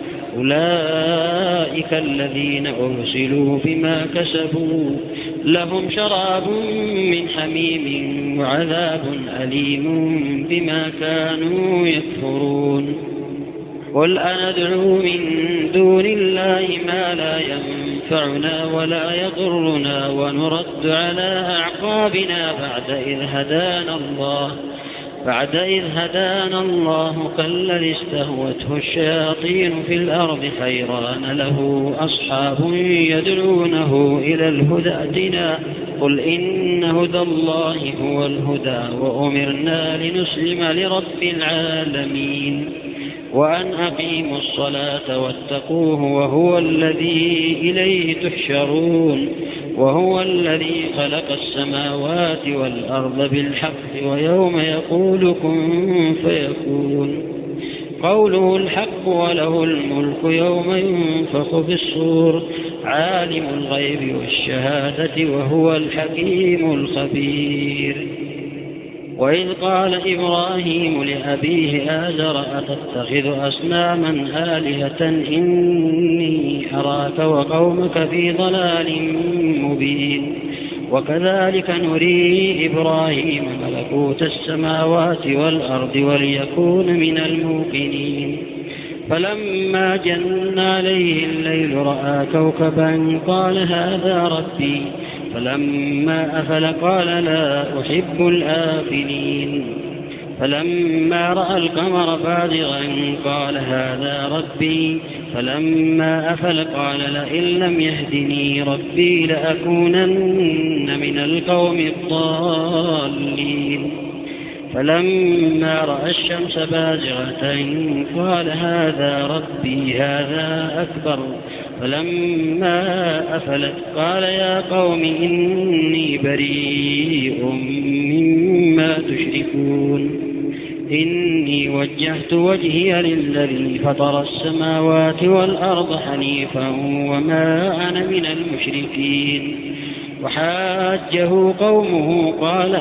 أولئك الذين أرسلوا بما كسبوا لهم شراب من حميم وعذاب أليم بما كانوا يكفرون قل أندعو من دون الله ما لا ينفعنا ولا يضرنا ونرد على أعقابنا بعد إذ هدانا الله بعد إذ هدانا الله كالذي استهوته الشياطين في الأرض حيران له أصحاب يدعونه إلى الهدى ائتنا قل إن هدى الله هو الهدى وأمرنا لنسلم لرب العالمين وأن أقيموا الصلاة واتقوه وهو الذي إليه تحشرون وهو الذي خلق السماوات والأرض بالحق ويوم يقول كن فيكون قوله الحق وله الملك يوم ينفخ في الصور عالم الغيب والشهادة وهو الحكيم الخبير. وإذ قال إبراهيم لأبيه آزر أتتخذ أصناما آلهة إني أراك وقومك في ضلال مبين وكذلك نري إبراهيم ملكوت السماوات والأرض وليكون من الموقنين فلما جن عليه الليل رأى كوكبا قال هذا ربي فلما أفل قال لا أحب الآفلين فلما رأى القمر بازغا قال هذا ربي فلما أفل قال لئن لم يهدني ربي لأكونن من القوم الضالين فلما رأى الشمس بازغة قال هذا ربي هذا أكبر فلما أفلت قال يا قوم إني بريء مما تشركون إني وجهت وجهي للذي فطر السماوات والأرض حنيفا وما أنا من المشركين وحاجه قومه قال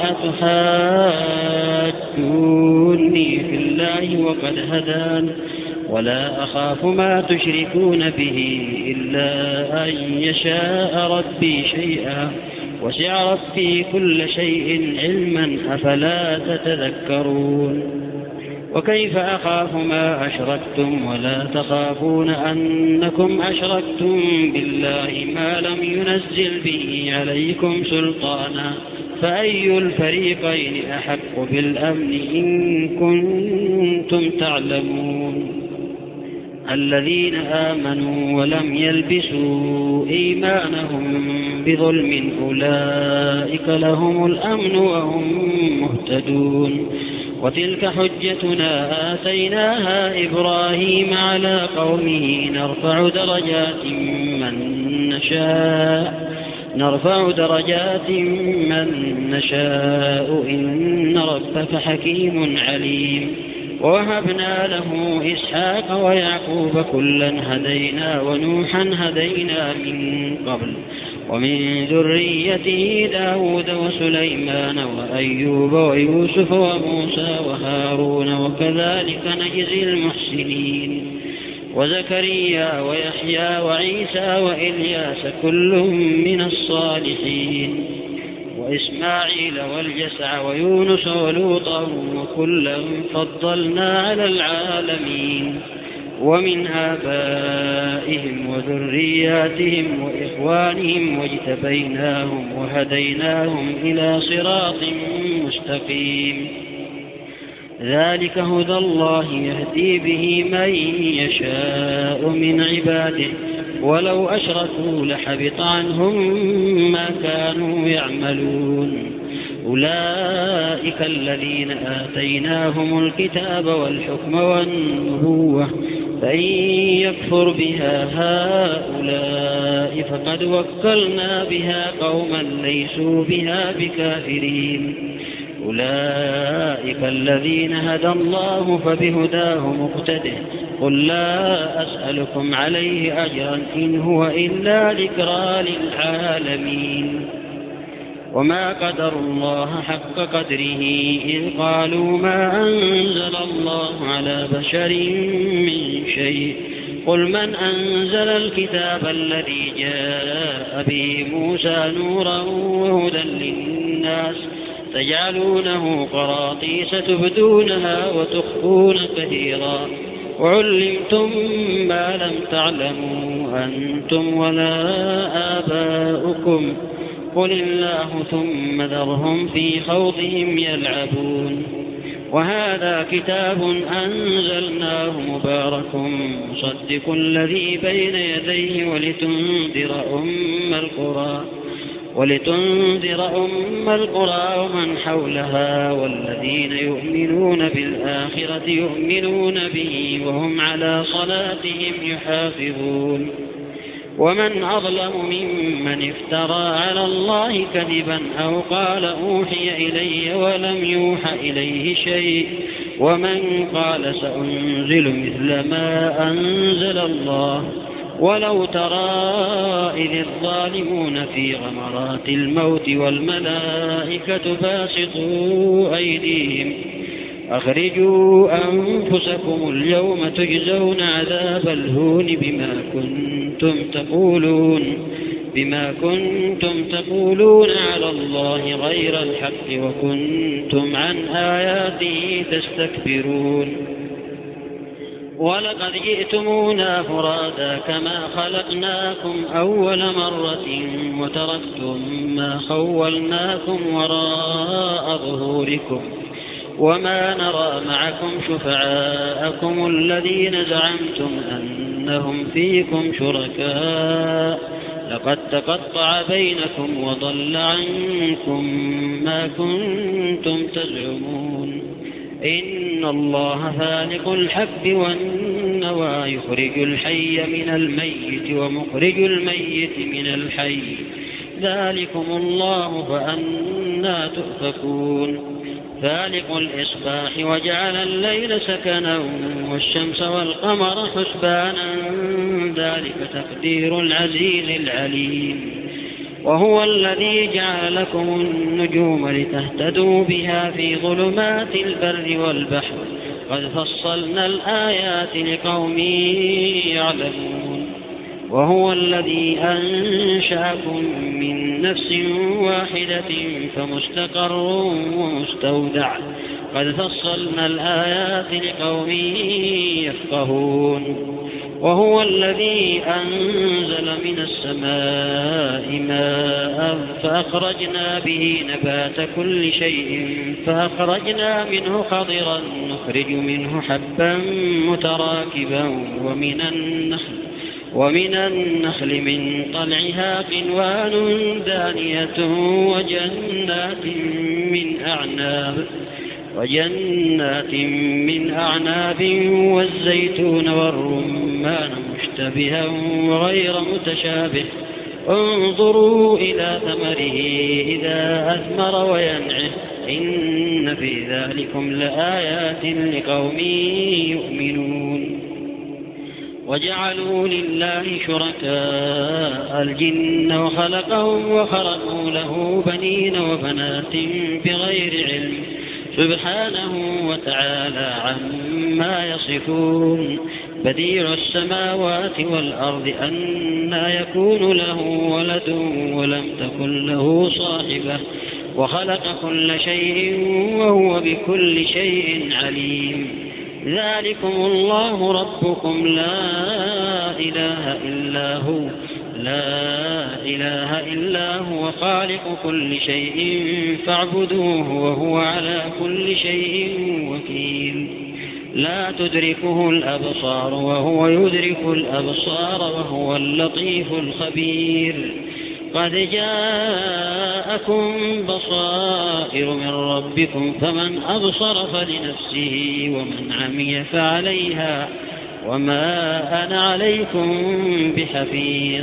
أتحاجوني في الله وقد هدان ولا أخاف ما تشركون به إلا أن يشاء ربي شيئا وسع ربي كل شيء علما أفلا تتذكرون وكيف أخاف ما أشركتم ولا تخافون أنكم أشركتم بالله ما لم ينزل به عليكم سلطانا فأي الفريقين أحق بالأمن إن كنتم تعلمون الذين آمنوا ولم يلبسوا إيمانهم بظلم أولئك لهم الأمن وهم مهتدون وتلك حجتنا آتيناها إبراهيم على قومه نرفع درجات من نشاء نرفع درجات من نشاء إن ربك حكيم عليم ووهبنا له إسحاق ويعقوب كلا هدينا ونوحا هدينا من قبل ومن ذريته داود وسليمان وأيوب ويوسف وموسى وهارون وكذلك نجزي المحسنين وزكريا ويحيى وعيسى وإلياس كل من الصالحين وإسماعيل والجسع ويونس ولوطا وكلا فضلنا على العالمين ومن آبائهم وذرياتهم وإخوانهم واجتبيناهم وهديناهم إلى صراط مستقيم ذلك هدى الله يهدي به من يشاء من عباده ولو أشركوا لحبط عنهم ما كانوا يعملون أولئك الذين آتيناهم الكتاب والحكم والنبوة فإن يكفر بها هؤلاء فقد وكلنا بها قوما ليسوا بها بكافرين أولئك الذين هدى الله فبهداه مقتده قل لا أسألكم عليه أجرا إن هو إلا ذكرى للعالمين وما قدر الله حق قدره إذ قالوا ما أنزل الله على بشر من شيء قل من أنزل الكتاب الذي جاء به موسى نورا وهدى للناس تجعلونه قراطيس تبدونها وتخفون كثيرا وعلمتم ما لم تعلموا أنتم ولا آباؤكم قل الله ثم ذرهم في خوضهم يلعبون وهذا كتاب أنزلناه مبارك مصدق الذي بين يديه ولتنذر أم القرى ولتنذر أم القرى ومن حولها والذين يؤمنون بالآخرة يؤمنون به وهم على صلاتهم يحافظون ومن أظلم ممن افترى على الله كذبا أو قال أوحي إلي ولم يوحى إليه شيء ومن قال سأنزل مثل ما أنزل الله ولو ترى إذ الظالمون في غمرات الموت والملائكة باسطوا أيديهم أخرجوا أنفسكم اليوم تجزون عذاب الهون بما كنتم تقولون بما كنتم تقولون على الله غير الحق وكنتم عن آياته تستكبرون ولقد جئتمونا فرادا كما خلقناكم أول مرة وتركتم ما خولناكم وراء ظهوركم وما نرى معكم شفعاءكم الذين زعمتم أنهم فيكم شركاء لقد تقطع بينكم وضل عنكم ما كنتم تزعمون إن الله فالق الحب والنوى يخرج الحي من الميت ومخرج الميت من الحي ذلكم الله فأنى تؤفكون فالق الإصباح وجعل الليل سكنا والشمس والقمر حسبانا ذلك تقدير العزيز العليم وهو الذي جعل لكم النجوم لتهتدوا بها في ظلمات البر والبحر قد فصلنا الآيات لقوم يعلمون وهو الذي أنشأكم من نفس واحدة فمستقر ومستودع قد فصلنا الآيات لقوم يفقهون وهو الذي أنزل من السماء ماء فأخرجنا به نبات كل شيء فأخرجنا منه خضرا نخرج منه حبا متراكبا ومن النخل ومن النخل من طلعها قنوان دانية وجنات من أعناب وجنات من أعناب والزيتون والرمان مشتبها وغير متشابه انظروا إلى ثمره إذا أثمر وينعه إن في ذلكم لآيات لقوم يؤمنون وجعلوا لله شركاء الجن وخلقهم وخرقوا له بنين وبنات بغير علم سبحانه وتعالى عما يصفون بديع السماوات والأرض أنى يكون له ولد ولم تكن له صاحبة وخلق كل شيء وهو بكل شيء عليم ذلكم الله ربكم لا إله إلا هو لا إله إلا هو خالق كل شيء فاعبدوه وهو على كل شيء وكيل لا تدركه الأبصار وهو يدرك الأبصار وهو اللطيف الخبير قد جاءكم بصائر من ربكم فمن أبصر فلنفسه ومن عمي فعليها وما أنا عليكم بحفيظ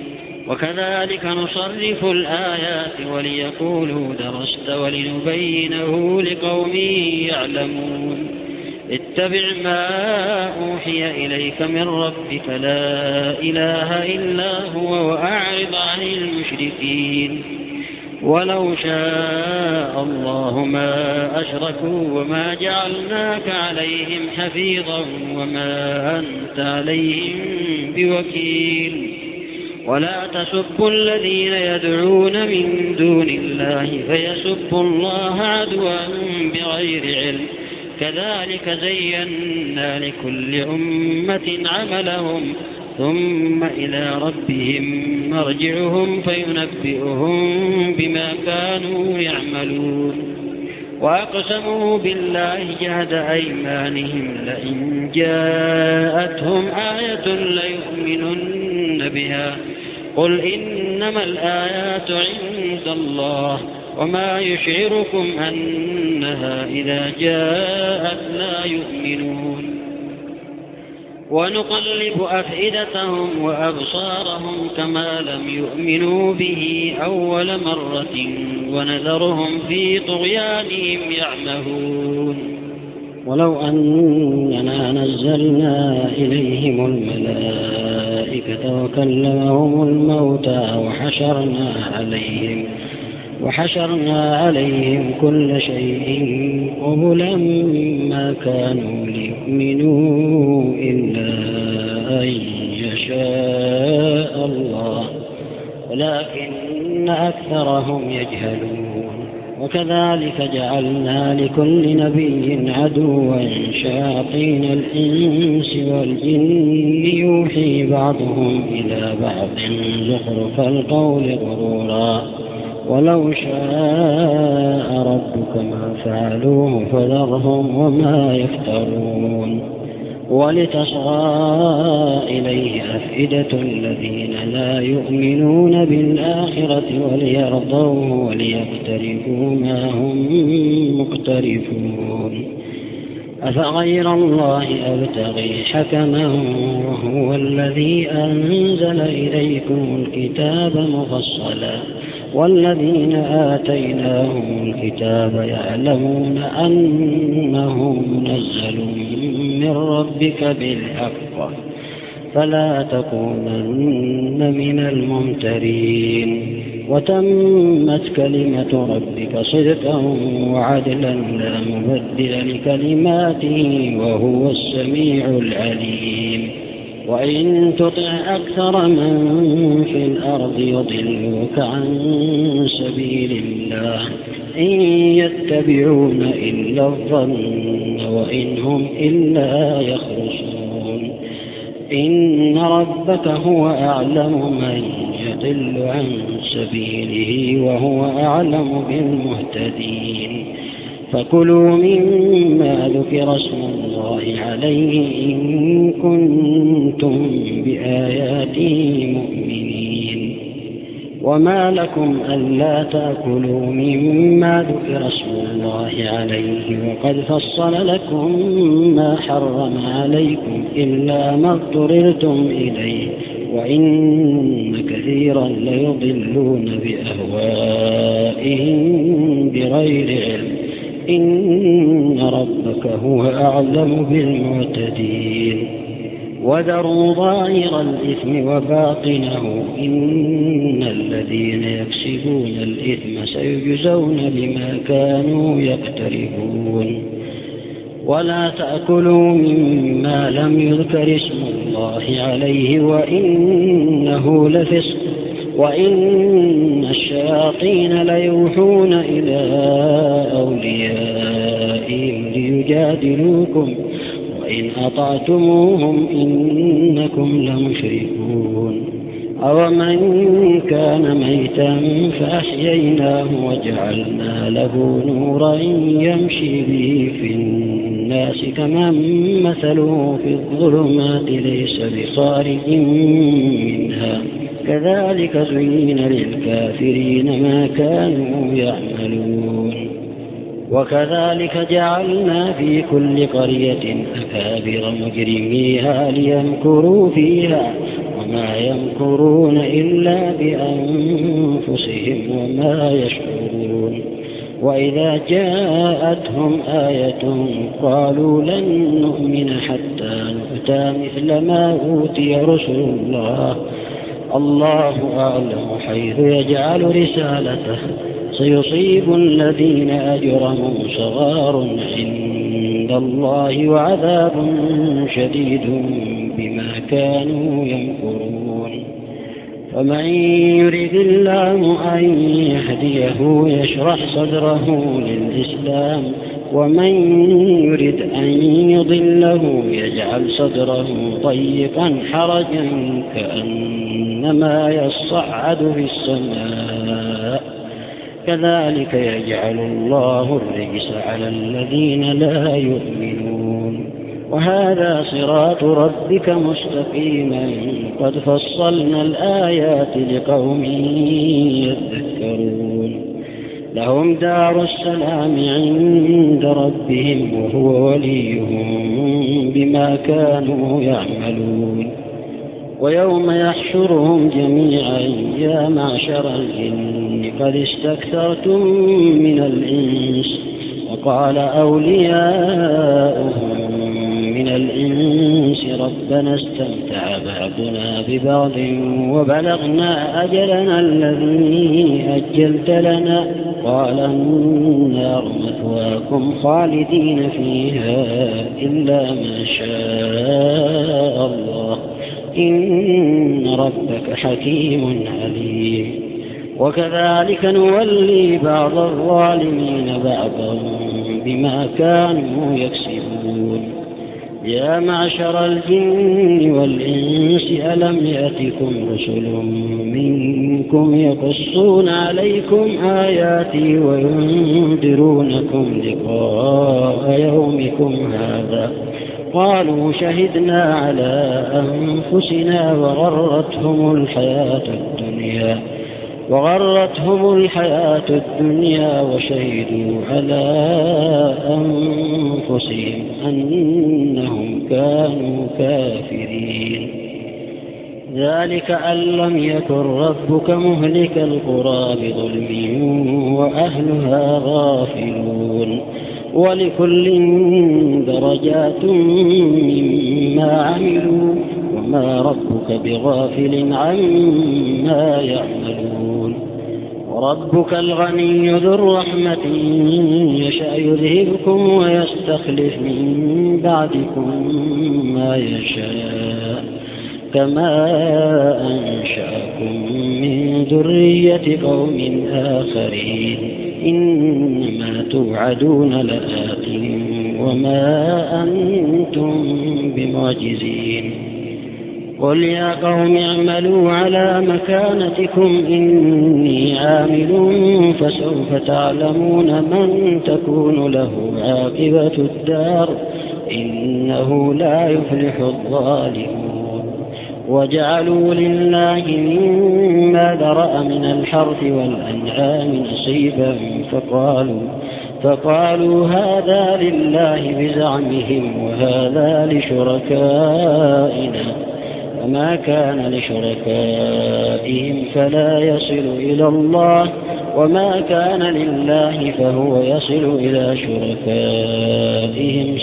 وكذلك نصرف الآيات وليقولوا درست ولنبينه لقوم يعلمون اتبع ما أوحي إليك من ربك لا إله إلا هو وأعرض عن المشركين ولو شاء الله ما أشركوا وما جعلناك عليهم حفيظا وما أنت عليهم بوكيل ولا تسبوا الذين يدعون من دون الله فيسبوا الله عدوا بغير علم كذلك زينا لكل أمة عملهم ثم إلى ربهم مرجعهم فينبئهم بما كانوا يعملون وأقسموا بالله جهد أيمانهم لئن جاءتهم آية ليؤمنن بها قل إنما الآيات عند الله وما يشعركم أنها إذا جاءت لا يؤمنون ونقلب أفئدتهم وأبصارهم كما لم يؤمنوا به أول مرة ونذرهم في طغيانهم يعمهون ولو أننا نزلنا إليهم الملائكة وكلمهم الموتى وحشرنا عليهم وحشرنا عليهم كل شيء قبلا ما كانوا ليؤمنوا إلا أن يشاء الله ولكن أكثرهم يجهلون. وكذلك جعلنا لكل نبي عدوا شياطين الإنس والجن يوحي بعضهم إلى بعض زخرف القول غرورا ولو شاء ربك ما فعلوه فذرهم وما يفترون. ولتصغى إليه أفئدة الذين لا يؤمنون بالآخرة وليرضوه وليقترفوا ما هم مقترفون. أفغير الله أبتغي حكما وهو الذي أنزل إليكم الكتاب مفصلا والذين آتيناهم الكتاب يعلمون أنه منزل من ربك بالحق فلا تكونن من الممترين. وتمت كلمة ربك صدقا وعدلا لا مبدل لكلماته وهو السميع العليم. وإن تطع أكثر من في الأرض يضلوك عن سبيل الله إن يتبعون إلا الظن وإن هم إلا يخرصون. إن ربك هو أعلم من يضل عن سبيله وهو أعلم بالمهتدين. فكلوا مما ذكر اسم الله عليه إن كنتم بآياته مؤمنين. وما لكم ألا تأكلوا مما ذكر اسم الله عليه وقد فصل لكم ما حرم عليكم إلا ما اضطررتم إليه وإن كثيرا ليضلون بأهوائهم بغير علم إن ربك هو أعلم بالمعتدين. وذروا ظاهر الإثم وباطنه إن الذين يكسبون الإثم سيجزون بما كانوا يقترفون. ولا تأكلوا مما لم يذكر اسم الله عليه وإنه لفسق وإن الشياطين ليوحون إلى أوليائهم ليجادلوكم وإن أطعتموهم إنكم لمشركون. أومن كان ميتا فأحييناه وجعلنا له نورا يمشي به في الناس كمن مثله في الظلمات ليس بخارج منها كذلك زين للكافرين ما كانوا يعملون. وكذلك جعلنا في كل قرية أكابر مجرميها ليمكروا فيها وما يمكرون إلا بأنفسهم وما يشعرون. وإذا جاءتهم آية قالوا لن نؤمن حتى نؤتى مثل ما أوتي رسل الله الله أعلم حيث يجعل رسالته سيصيب الذين أجرموا صغار عند الله وعذاب شديد بما كانوا يمكرون. فمن يرد الله أن يهديه يشرح صدره للإسلام ومن يرد أن يضله يجعل صدره ضيقا حرجا كأنما يصعد في السماء كذلك يجعل الله الرجس على الذين لا يؤمنون. وهذا صراط ربك مستقيما قد فصلنا الآيات لقوم يذكرون. لهم دار السلام عند ربهم وهو وليهم بما كانوا يعملون. ويوم يحشرهم جميعا يا معشر الجن قد استكثرتم من الإنس وقال أولياؤهم من الإنس ربنا استمتع بعضنا ببعض وبلغنا أجلنا الذي أجلت لنا قال النار مثواكم خالدين فيها إلا ما شاء الله إن ربك حكيم عليم وكذلك نولي بعض الظالمين بعضا بما كانوا يكسبون يا معشر الجن والإنس ألم يأتكم رسل منكم يقصون عليكم آياتي وينذرونكم لقاء يومكم هذا قالوا شهدنا على أنفسنا وغرتهم الحياة الدنيا وغرتهم الحياة الدنيا وشهدوا على أنفسهم أنهم كانوا كافرين ذلك أن لم يكن ربك مهلك القرى بظلم وأهلها غافلون ولكل درجات مما عملوا وما ربك بغافل عما يعملون وربك الغني ذو الرحمة يشاء يذهبكم ويستخلف من بعدكم ما يشاء كما أنشأكم من ذرية قوم آخرين إنما توعدون لآت وما أنتم بمعجزين قل يا قوم اعملوا على مكانتكم إني عامل فسوف تعلمون من تكون له عاقبة الدار إنه لا يفلح الظالمون وجعلوا لله مما ذرأ من الحرث والأنعام نصيبا فقالوا فقالوا هذا لله بزعمهم وهذا لشركائنا فما كان لشركائهم فلا يصل إلى الله وما كان لله فهو يصل إلى شركائهم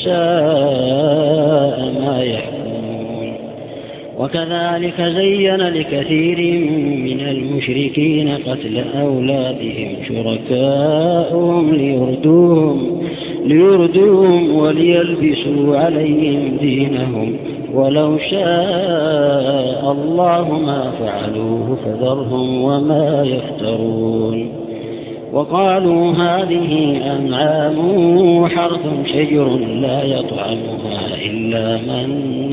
ساء ما يحكمون وكذلك زين لكثير من المشركين قتل أولادهم شركاؤهم ليردوهم, ليردوهم وليلبسوا عليهم دينهم ولو شاء الله ما فعلوه فذرهم وما يفترون وقالوا هذه أنعام وحرث شجر لا يطعمها إلا من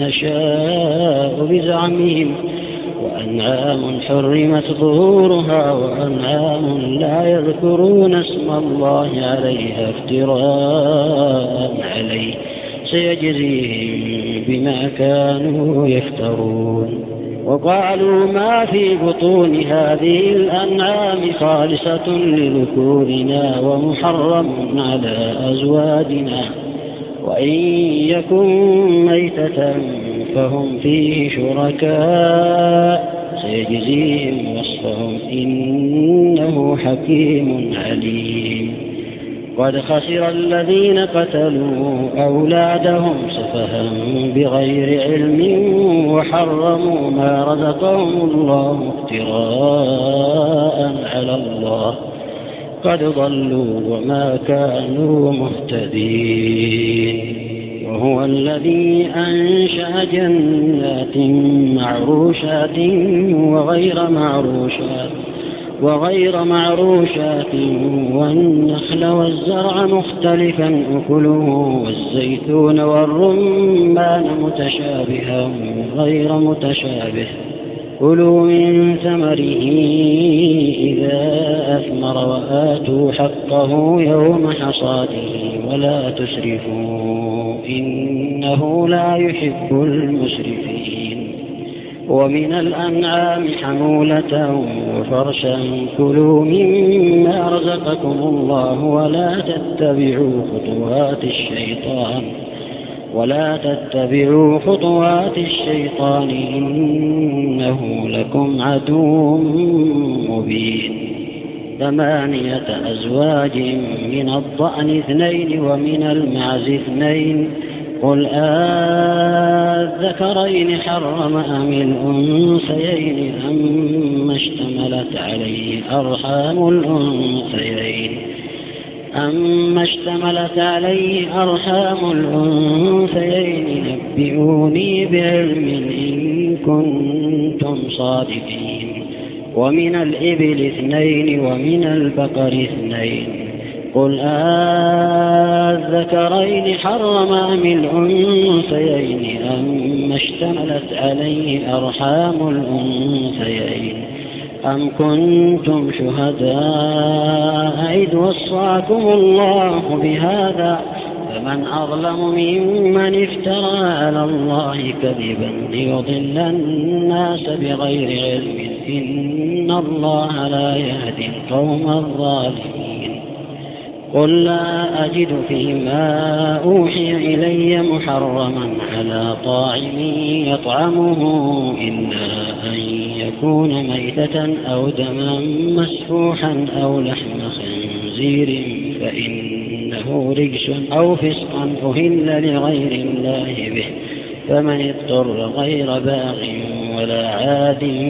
نشاء بزعمهم وأنعام حرمت ظهورها وأنعام لا يذكرون اسم الله عليها افتراء عليه سيجزيهم بما كانوا يفترون وقالوا ما في بطون هذه الأنعام خالصة لذكورنا ومحرم على أزواجنا وإن يكن ميتة فهم فيه شركاء سيجزيهم وصفهم إنه حكيم عليم قد خسر الذين قتلوا أولادهم سفها بغير علم وحرموا ما رزقهم الله افتراء على الله قد ضلوا وما كانوا مهتدين وهو الذي أنشأ جنات معروشات وغير معروشات وغير معروشات والنخل والزرع مختلفا أكله والزيتون والرمان متشابها غير متشابه كلوا من ثمره إذا أثمر وآتوا حقه يوم حصاده ولا تسرفوا إنه لا يحب المسرفين ومن الأنعام حمولة وفرشا كلوا مما رزقكم الله ولا تتبعوا خطوات الشيطان ولا تتبعوا خطوات الشيطان إنه لكم عدو مبين ثمانية أزواج من الضأن اثنين ومن المعز اثنين قل آذكرين حرم أم الأنثيين أما اشتملت عليه أرحام الأنثيين أما اشتملت عليه أرحام الأنثيين نبئوني بعلم إن كنتم صادقين ومن الإبل اثنين ومن البقر اثنين قل آذكرين حرم أم الأنثيين أما اشتملت عليه أرحام الأنثيين أم كنتم شهداء إذ وصاكم الله بهذا فمن أظلم ممن افترى على الله كذبا ليضل الناس بغير علم إن الله لا يهدي القوم الظالمين قل لا أجد فيما أوحي إلي محرما على طاعم يطعمه إلا أن يكون ميتة أو دما مسفوحا أو لحم خنزير فإنه رجس أو فسقا أهل لغير الله به فمن اضطر غير باغ ولا عاد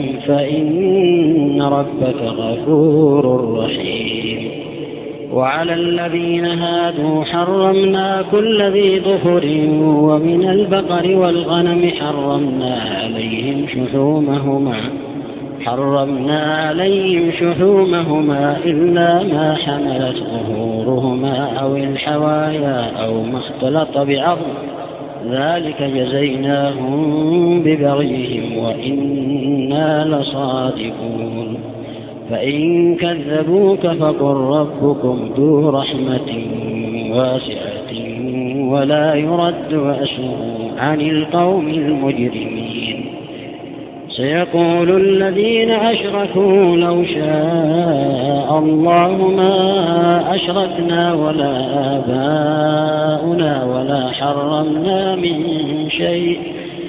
فإن ربك غفور رحيم وعلى الذين هادوا حرمنا كل ذي ظفر ومن البقر والغنم حرمنا عليهم شحومهما حرمنا عليهم شحومهما إلا ما حملت ظهورهما أو الحوايا أو ما اختلط بعظم ذلك جزيناهم ببغيهم وإنا لصادقون فإن كذبوك فقل ربكم ذو رحمة واسعة ولا يرد بأسه عن القوم المجرمين سيقول الذين أشركوا لو شاء الله ما أشركنا ولا آباؤنا ولا حرمنا من شيء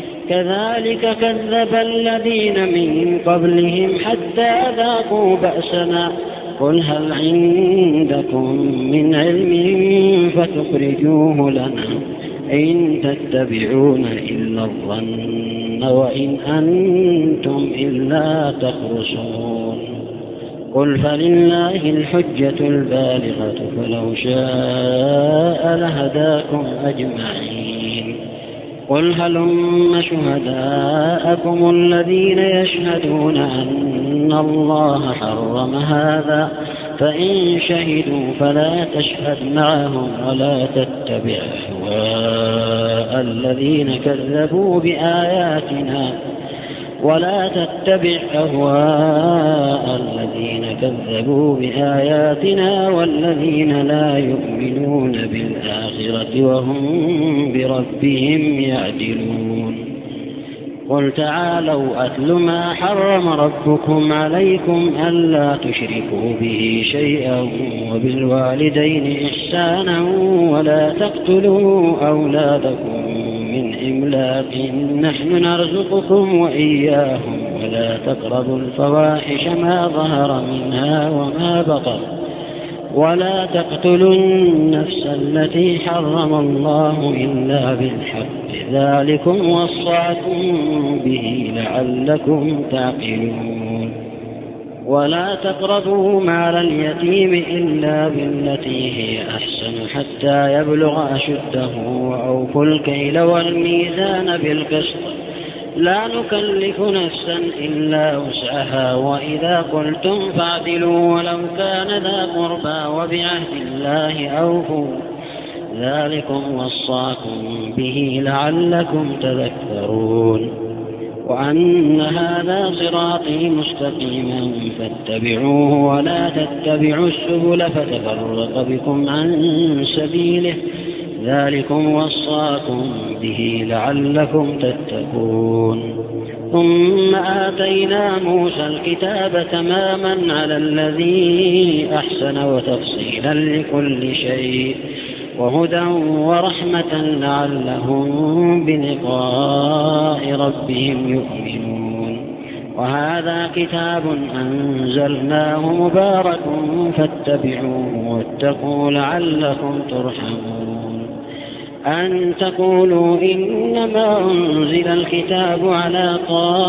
كذلك كذب الذين من قبلهم حتى ذاقوا بأسنا قل هل عندكم من علم فتخرجوه لنا إن تتبعون إلا الظن وإن أنتم إلا تخرصون قل فلله الحجة البالغة فلو شاء لهداكم أجمعين قل هلم شهداءكم الذين يشهدون أن الله حرم هذا فإن شهدوا فلا تشهد معهم ولا تتبع أهواء الذين كذبوا بآياتنا ولا تتبع أهواء الذين كذبوا بآياتنا والذين لا يؤمنون بالآخرة وهم بربهم يعدلون قل تعالوا أتل ما حرم ربكم عليكم ألا تشركوا به شيئا وبالوالدين إحسانا ولا تقتلوا أولادكم من إملاق نحن نرزقكم وإياهم ولا تقربوا الفواحش ما ظهر منها وما بطن ولا تقتلوا النفس التي حرم الله إلا بالحق ذلكم وصاكم به لعلكم تعقلون ولا تقربوا مال اليتيم إلا بالتي هي أحسن حتى يبلغ أشده وأوفوا الكيل والميزان بالقسط لا نكلف نفسا إلا وسعها وإذا قلتم فاعدلوا ولو كان ذا قربى وبعهد الله أوفوا ذلكم وصاكم به لعلكم تذكرون وأن هذا صراطي مستقيما فاتبعوه ولا تتبعوا السبل فتفرق بكم عن سبيله ذلكم وصاكم به لعلكم تتقون ثم آتينا موسى الكتاب تماما على الذي أحسن وتفصيلا لكل شيء وهدى ورحمة لعلهم بلقاء ربهم يؤمنون وهذا كتاب أنزلناه مبارك فاتبعوه واتقوا لعلكم ترحمون أن تقولوا إنما أنزل الكتاب على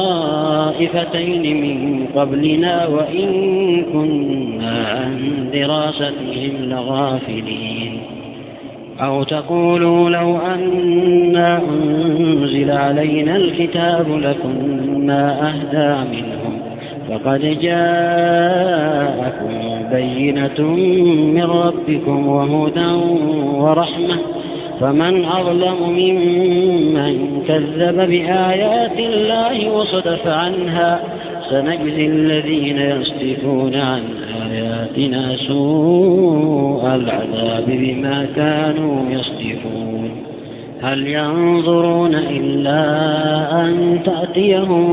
طائفتين من قبلنا وإن كنا عن دراستهم لغافلين أو تقولوا لو أنا أنزل علينا الكتاب لكنا أهدى منهم فقد جاءكم بينة من ربكم وهدى ورحمة فمن أظلم ممن كذب بآيات الله وصدف عنها سنجزي الذين يصدفون عن آياتنا سوء العذاب بما كانوا يصدفون هل ينظرون إلا أن تأتيهم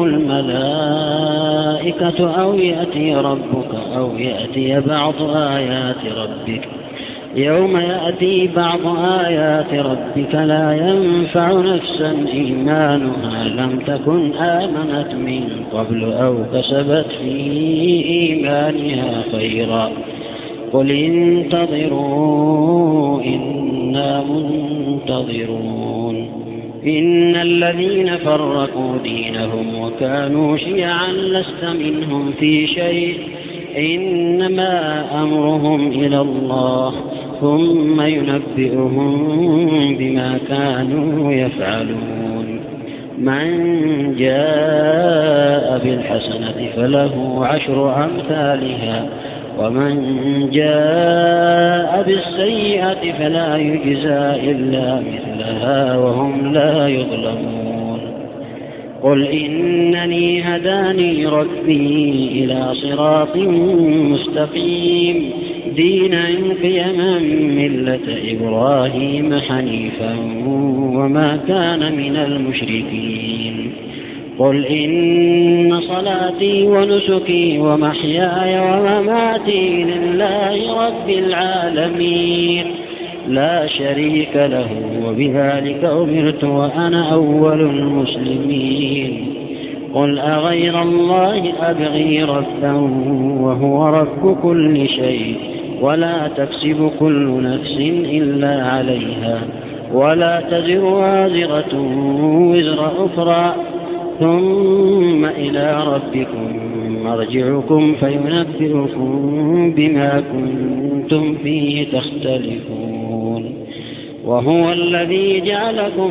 الملائكة أو يأتي ربك أو يأتي بعض آيات ربك يوم يأتي بعض آيات ربك لا ينفع نفسا إيمانها لم تكن آمنت من قبل أو كسبت في إيمانها خيرا قل انتظروا إنا منتظرون إن الذين فرقوا دينهم وكانوا شيعا لست منهم في شيء إنما أمرهم إلى الله ثم ينبئهم بما كانوا يفعلون من جاء بالحسنة فله عشر أمثالها ومن جاء بالسيئة فلا يجزى إلا مثلها وهم لا يظلمون قل إنني هداني ربي إلى صراط مستقيم دينا قيما ملة إبراهيم حنيفا وما كان من المشركين قل إن صلاتي ونسكي ومحياي ومماتي لله رب العالمين لا شريك له وبذلك أمرت وأنا أول المسلمين قل أغير الله أبغي ربا وهو رب كل شيء ولا تكسب كل نفس إلا عليها ولا تزر وازرة وزر أخرى ثم إلى ربكم مرجعكم فينبئكم بما كنتم فيه تختلفون وهو الذي جعلكم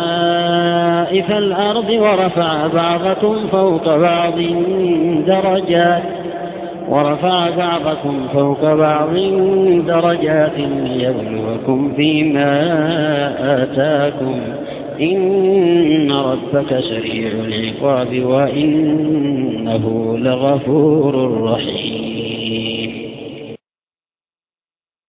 خلائف الأرض ورفع بعضكم فوق بعض درجات ورفع بعضكم فوق بعض درجات ليبلوكم فيما آتاكم إن ربك سريع العقاب وإنه لغفور رحيم